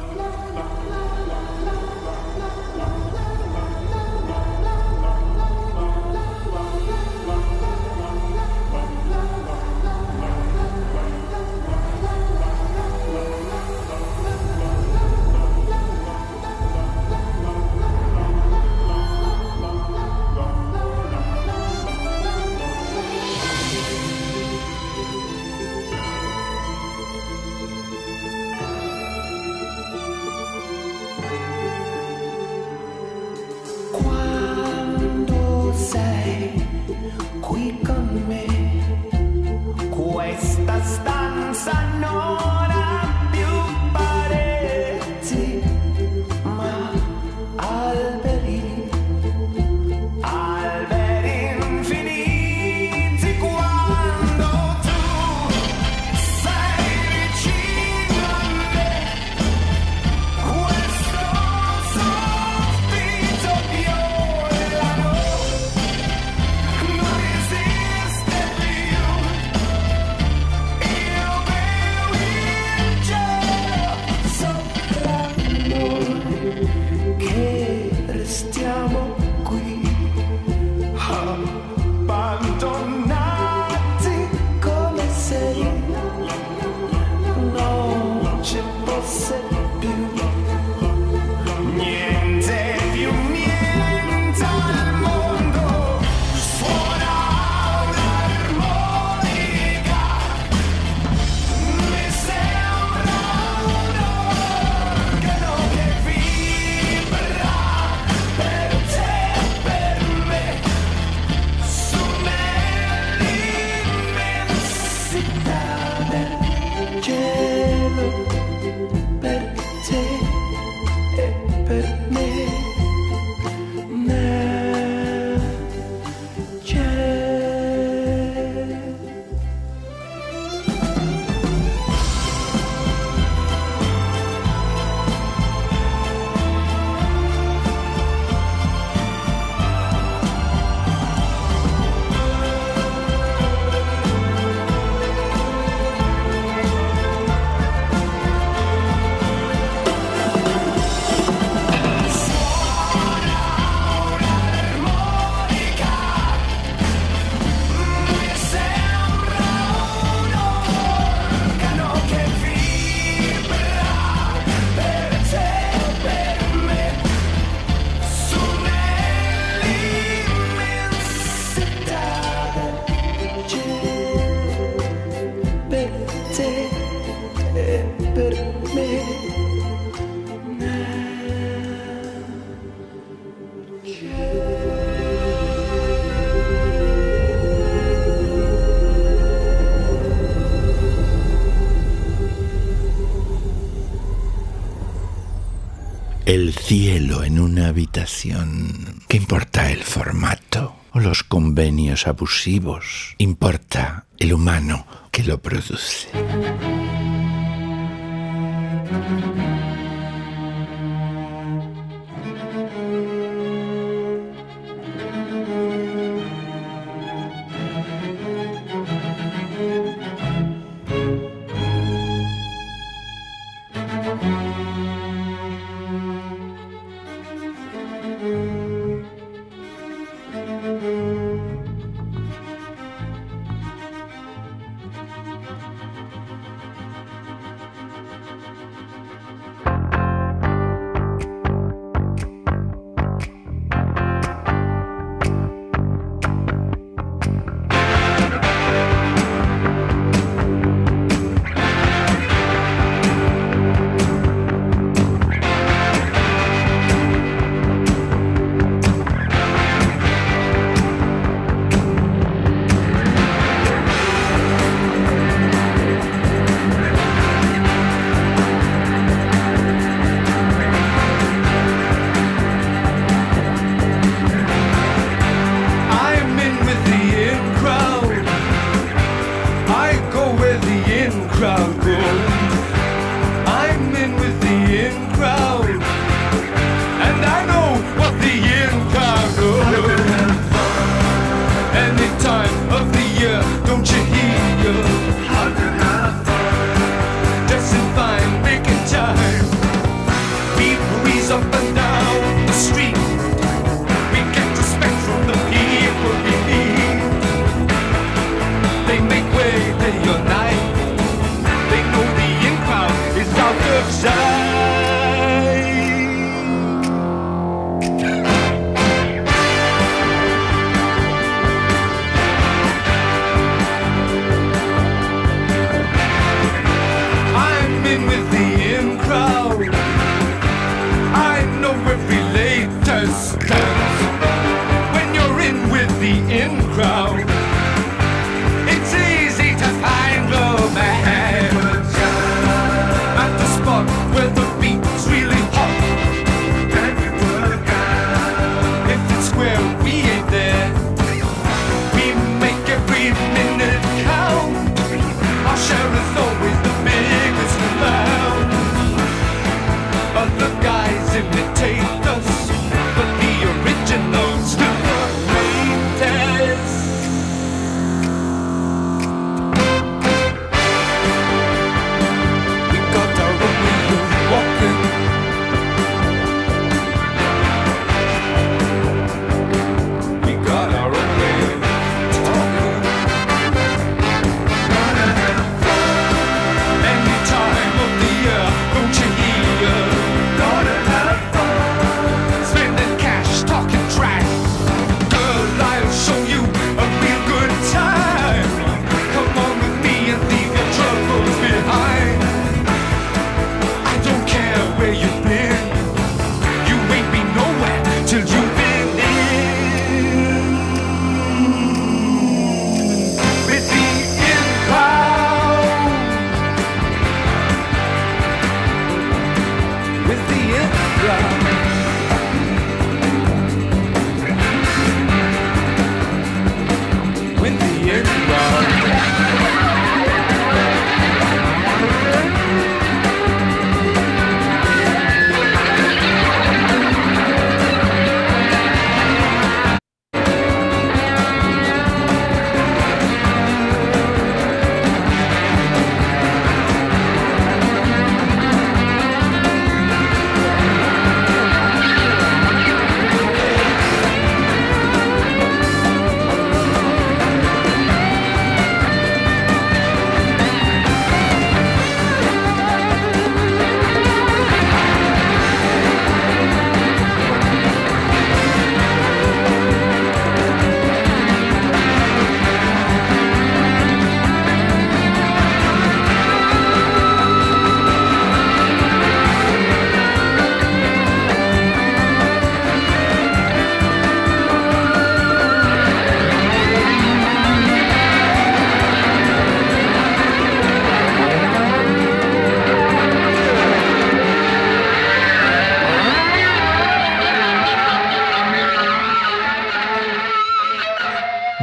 El cielo en una habitación. ¿Qué importa el formato o los convenios abusivos? Importa el humano que lo produce.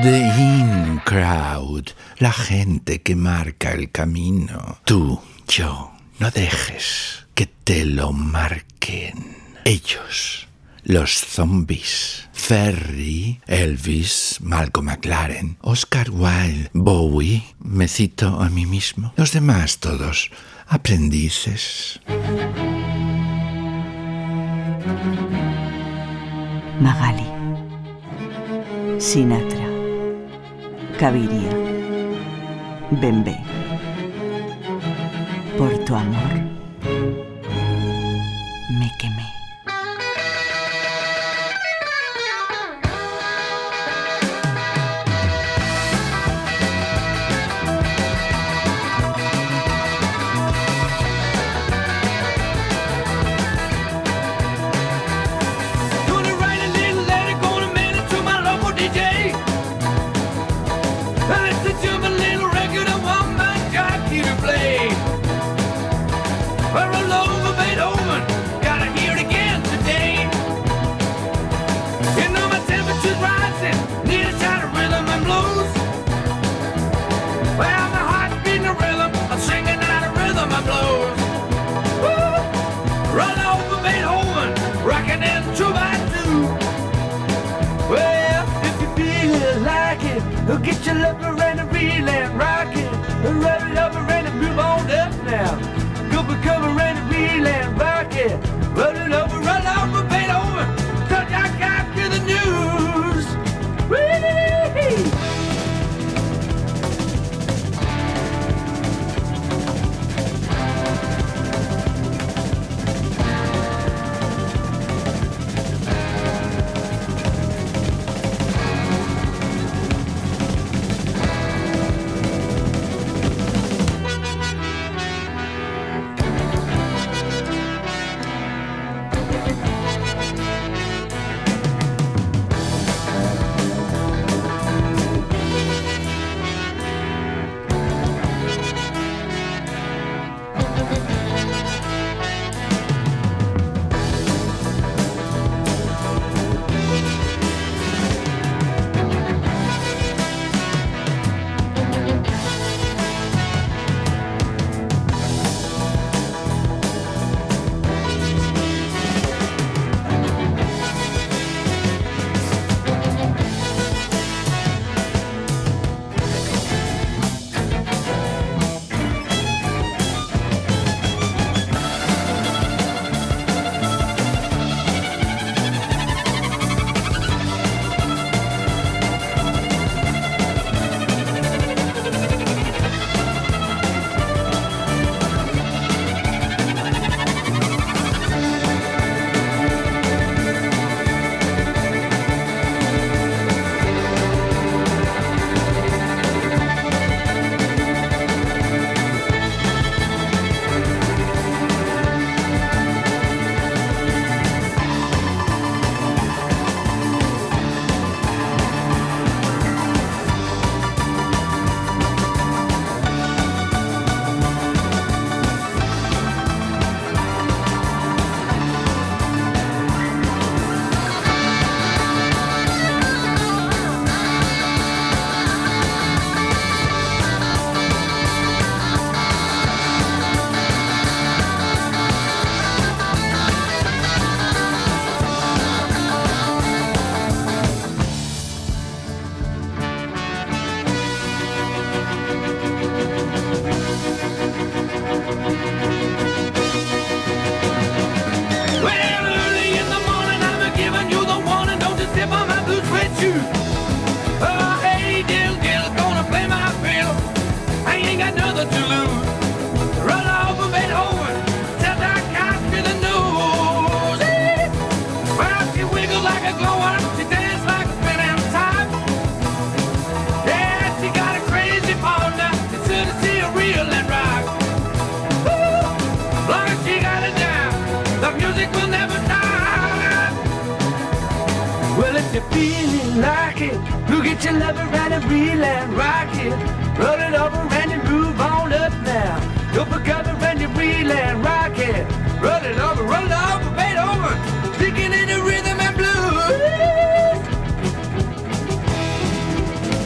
The in crowd, la gente que marca el camino. Tú, yo, no dejes que te lo marquen. Ellos, los zombies. Ferry, Elvis, Malcolm McLaren, Oscar Wilde, Bowie, me cito a mí mismo. Los demás todos aprendices. Magali, Sinatra, Cabiria, Bembe. Por tu amor me quemé. Get your lover and a reel and rock it. Rub it over and move on up now. Go for cover and a reel and rock it. Roll it over, roll over, Beethoven. Touch I got to the news. Whee! Feeling like it, look at your lover and a reel and rock it. Roll it over and you move on up now. Go for cover and you reel and rock it. Roll it over, roll it over, bait over. Sticking in the rhythm and blues.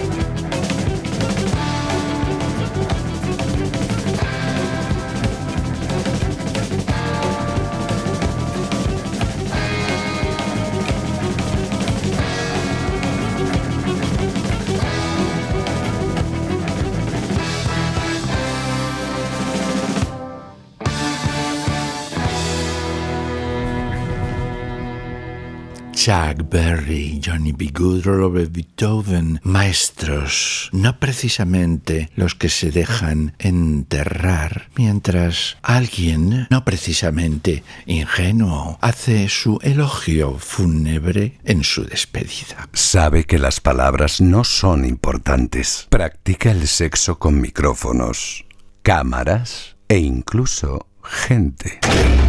Chuck Berry, Johnny B. Good, Robert Beethoven, maestros, no precisamente los que se dejan enterrar, mientras alguien, no precisamente ingenuo, hace su elogio fúnebre en su despedida. Sabe que las palabras no son importantes. Practica el sexo con micrófonos, cámaras e incluso gente.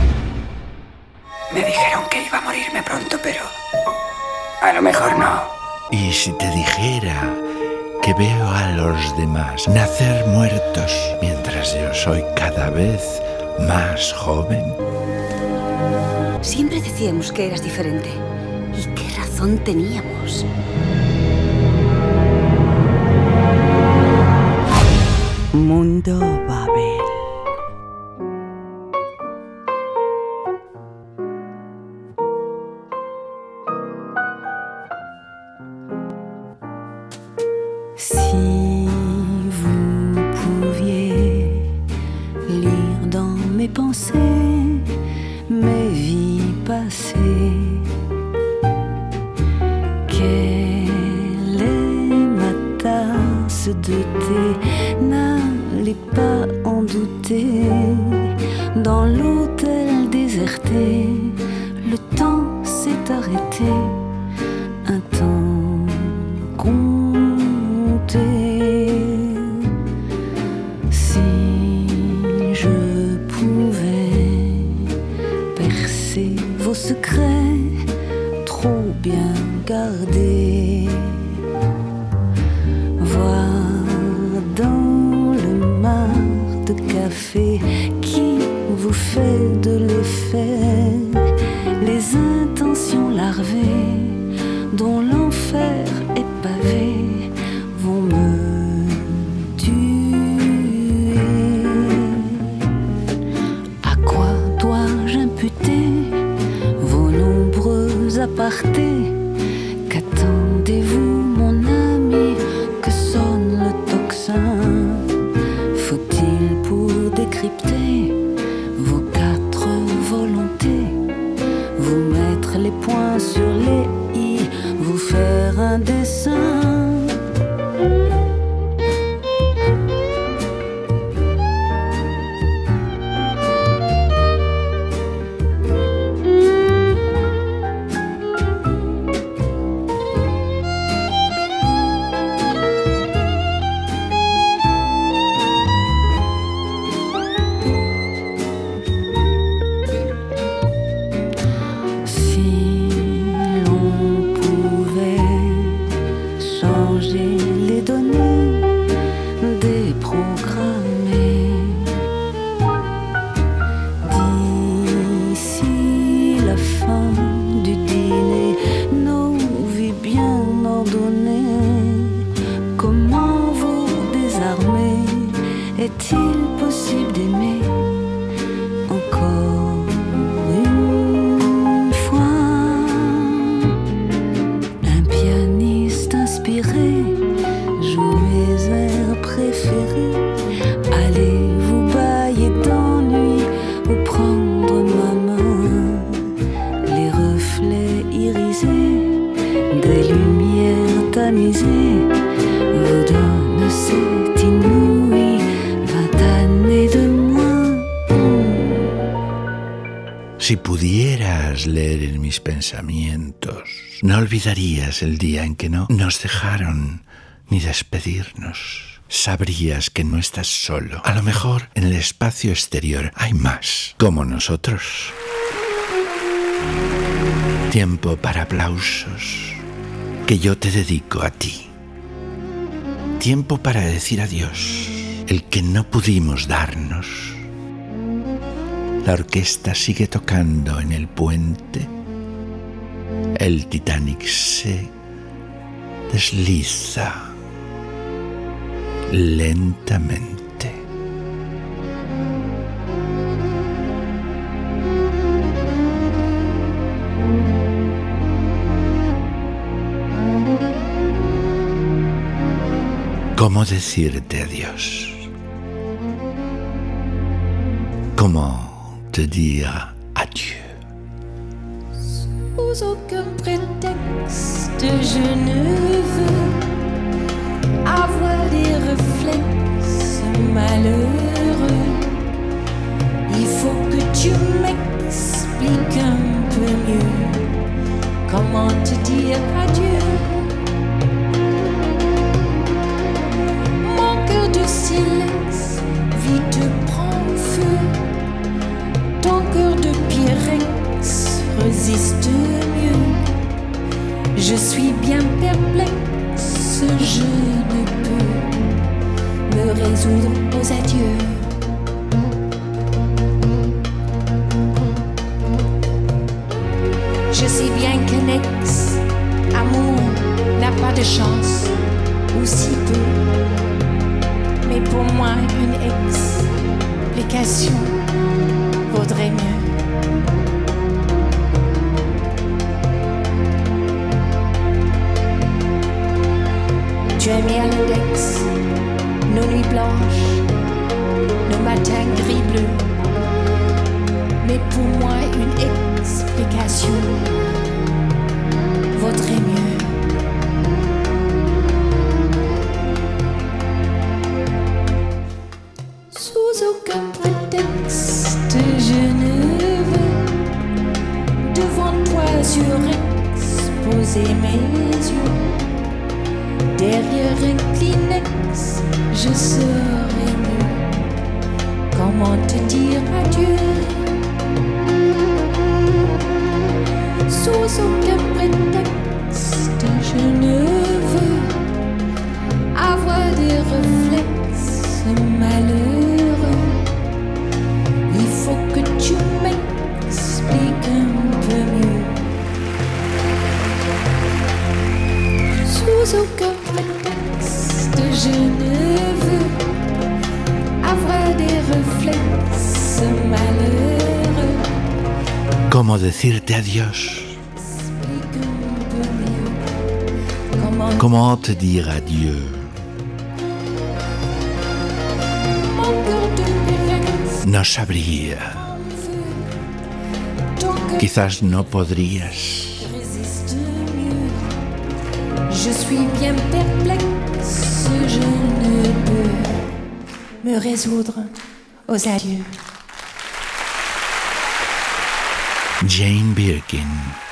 Me dijeron que iba a morirme pronto, pero a lo mejor no. Y si te dijera que veo a los demás nacer muertos mientras yo soy cada vez más joven. Siempre decíamos que eras diferente. ¿Y qué razón teníamos? Mundo Babel. Si vous pouviez lire dans mes pensées, mes vies passées, quelle est ma tasse de thé, n'allez pas en douter. Dans l'hôtel déserté, le temps s'est arrêté, un temps compté. Si je pouvais percer vos secrets trop bien gardés, voir dans le mar de café qui vous fait de l'effet, les intentions larvées dont l'enfer est pavé vont me tuer. À quoi dois-je imputer vos nombreux apartés? Qu'attendez-vous, mon ami, que sonne le tocsin? Faut-il pour décrypter vos quatre volontés vous mettre les points sur les i, vous faire un dessin? Est-il possible d'aimer encore une fois? Un pianiste inspiré joue mes airs préférés. Allez vous bailler d'ennui ou prendre ma main. Les reflets irisés des lumières tamisées vous donnent cette inouïe vingt années de moins. Si pudieras leer en mis pensamientos, no olvidarías el día en que no nos dejaron ni despedirnos. Sabrías que no estás solo. A lo mejor en el espacio exterior hay más como nosotros. Tiempo para aplausos que yo te dedico a ti. Tiempo para decir adiós, el que no pudimos darnos. La orquesta sigue tocando en el puente. El Titanic se desliza lentamente. ¿Cómo decirte adiós? ¿Cómo te dire adieu? Sous Sous aucun prétexte, je ne veux avoir des réflexes malheureux. Il faut que tu m'expliques un peu mieux comment te dire adieu. Mon cœur de silex vite prend feu. Ton cœur de pyrex résiste mieux. Je suis bien perplexe, je ne peux me résoudre aux adieux. Je sais bien qu'un ex-amour n'a pas de chance, ou si peu. Mais pour moi, une explication vaudrait mieux. Tu as mis à l'index nos nuits blanches, nos matins gris-bleus. Mais pour moi, une explication vaudrait mieux. Sous aucun prétexte, je ne veux devant toi surexposer mes yeux. Derrière un Kleenex, je saurais mieux comment te dire adieu. Sous aucun prétexte, je ne veux avoir des réflexes malheureux. Il faut que tu m'expliques un peu mieux. Sous aucun prétexte, je ne veux avoir des réflexes malheureux. ¿Cómo decirte adiós? ¿Cómo te dire adieu? No sabría. Quizás no podrías. Je suis bien perplexe, je ne peux me résoudre aux adieux. Jane Birkin.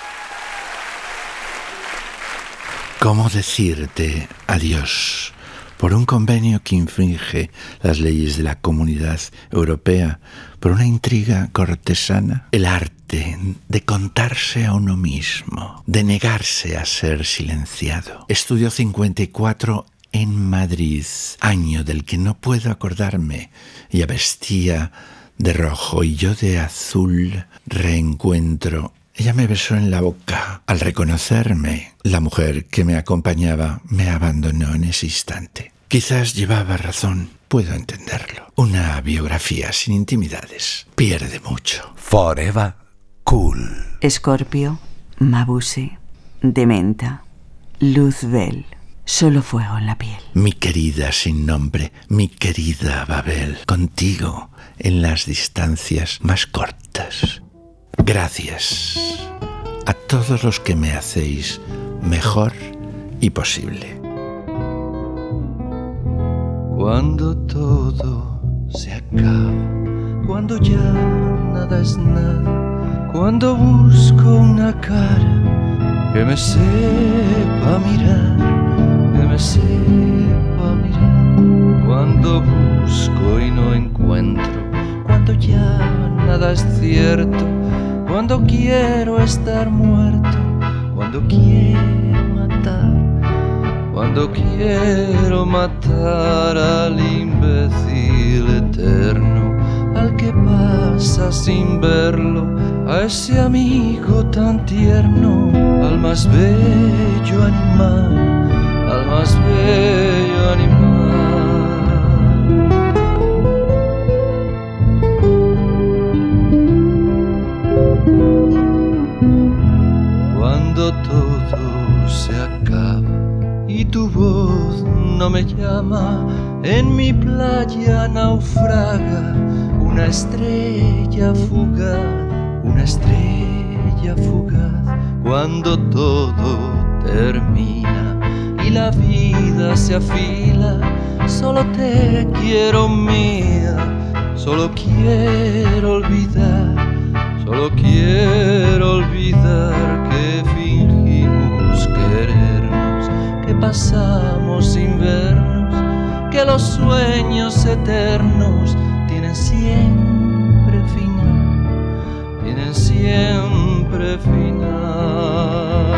¿Cómo decirte adiós? Por un convenio que infringe las leyes de la Comunidad Europea, por una intriga cortesana, el arte de contarse a uno mismo, de negarse a ser silenciado. Estudio cincuenta y cuatro en Madrid, año del que no puedo acordarme. Ella vestía de rojo y yo de azul. Reencuentro. Ella me besó en la boca. Al reconocerme, la mujer que me acompañaba me abandonó en ese instante. Quizás llevaba razón, puedo entenderlo. Una biografía sin intimidades pierde mucho. Forever Cool. Escorpio, Mabuse, Dementa, Luzbel, solo fuego en la piel. Mi querida sin nombre, mi querida Babel, contigo en las distancias más cortas. Gracias a todos los que me hacéis mejor y posible. Cuando todo se acaba, cuando ya nada es nada, cuando busco una cara que me sepa mirar, que me sepa mirar, cuando busco y no encuentro, cuando ya nada es cierto, cuando quiero estar muerto, cuando quiero matar, cuando quiero matar al imbécil eterno, al que pasa sin verlo, a ese amigo tan tierno, al más bello animal, al más bello animal. Cuando todo se acaba y tu voz no me llama, en mi playa naufraga una estrella fugaz, una estrella fugaz. cuando todo termina y la vida se afila, solo te quiero mía, solo quiero olvidar, solo quiero olvidar que fingimos querernos, que pasamos sin vernos, que los sueños eternos tienen siempre final, tienen siempre final.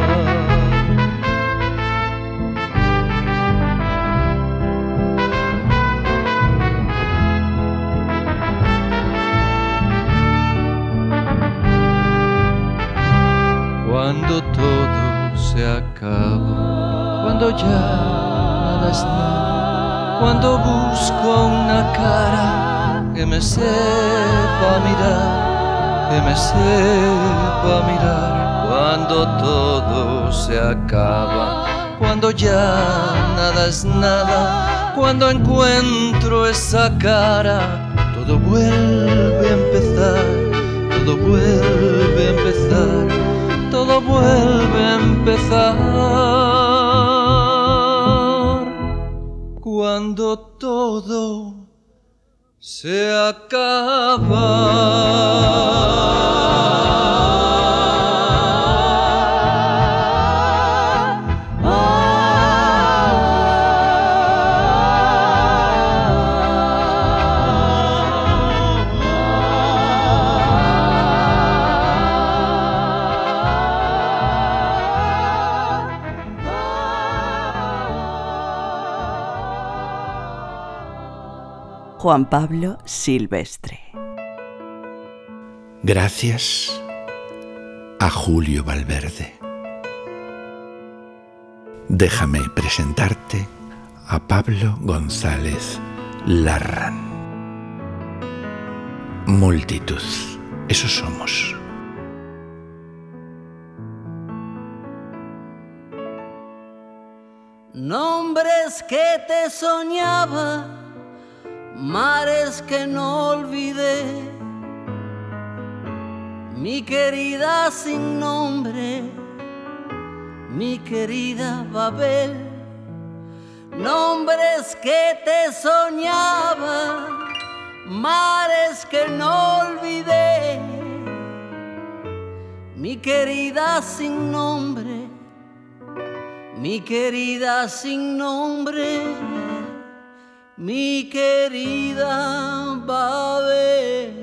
Cuando todo se acaba, cuando ya nada es nada, cuando busco una cara que me sepa mirar, que me sepa mirar, cuando todo se acaba, cuando ya nada es nada, cuando encuentro esa cara, todo vuelve a empezar, todo vuelve a empezar, todo vuelve a empezar. Cuando todo se acaba. Juan Pablo Silvestre. Gracias a Julio Valverde. Déjame presentarte a Pablo González Larran. Multitud, eso somos. Nombres que te soñaba, mares que no olvidé, mi querida sin nombre, mi querida Babel. Nombres que te soñaba, mares que no olvidé, mi querida sin nombre, mi querida sin nombre, mi querida Babel.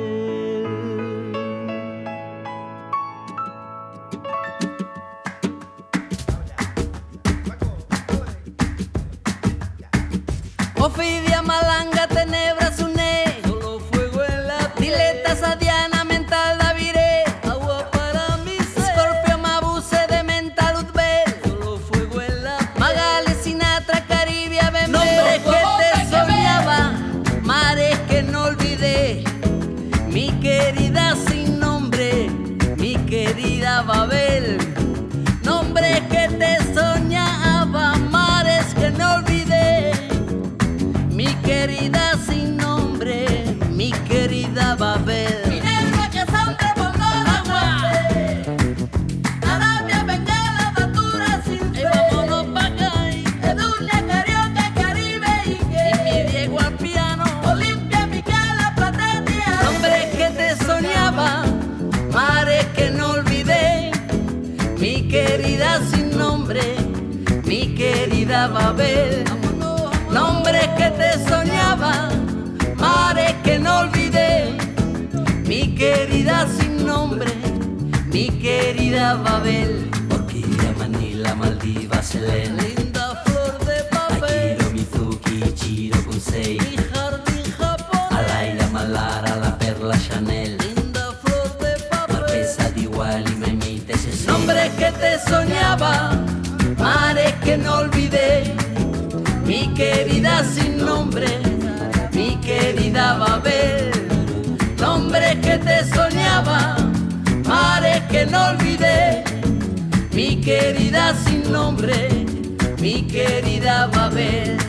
Ofidia, Malanga, Tenebra, Suné, solo fuego en la Dileta, Sadiana, Mental, Daviré, agua para mi ser. Escorpio, Mabuse, de Mental, Uzbel, solo fuego en la Magali, Sinatra, Caribia, Bembe. Nombres que te soñaba, mares que no olvidé, mi querida sin nombre, mi querida Babel. Nombres que te soñaba, mares que no olvidé, mi querida sin nombre, mi querida Babel. Minerva, Cassandra, Pandora, Guate, Arabia, Bengala, Batura, Sin, y vámonos pa' acá, Edulia, Carioca, Caribe, y que, y mi Diego al piano, Olimpia, Micala, Platetia. Nombres que te soñaba, mares que no olvidé, mi querida sin nombre, mi querida Babel. Nombres que te soñaba, mares que no olvidé, mi querida sin nombre, mi querida Babel. Orquídea, Manila, Maldivas, Selena, linda flor de papel, Akiro, Mizuki, Chiro, Kunsei, mi jardín, Japón, Alaira, Malara, La Perla, Chanel, linda flor de papel, Marquesa, Diwali, Memite, Cecil. Nombres que te soñaba, mares que no olvidé, mi querida sin nombre, mi querida Babel. Nombres que te soñaba, mares que no olvidé, mi querida sin nombre, mi querida Babel.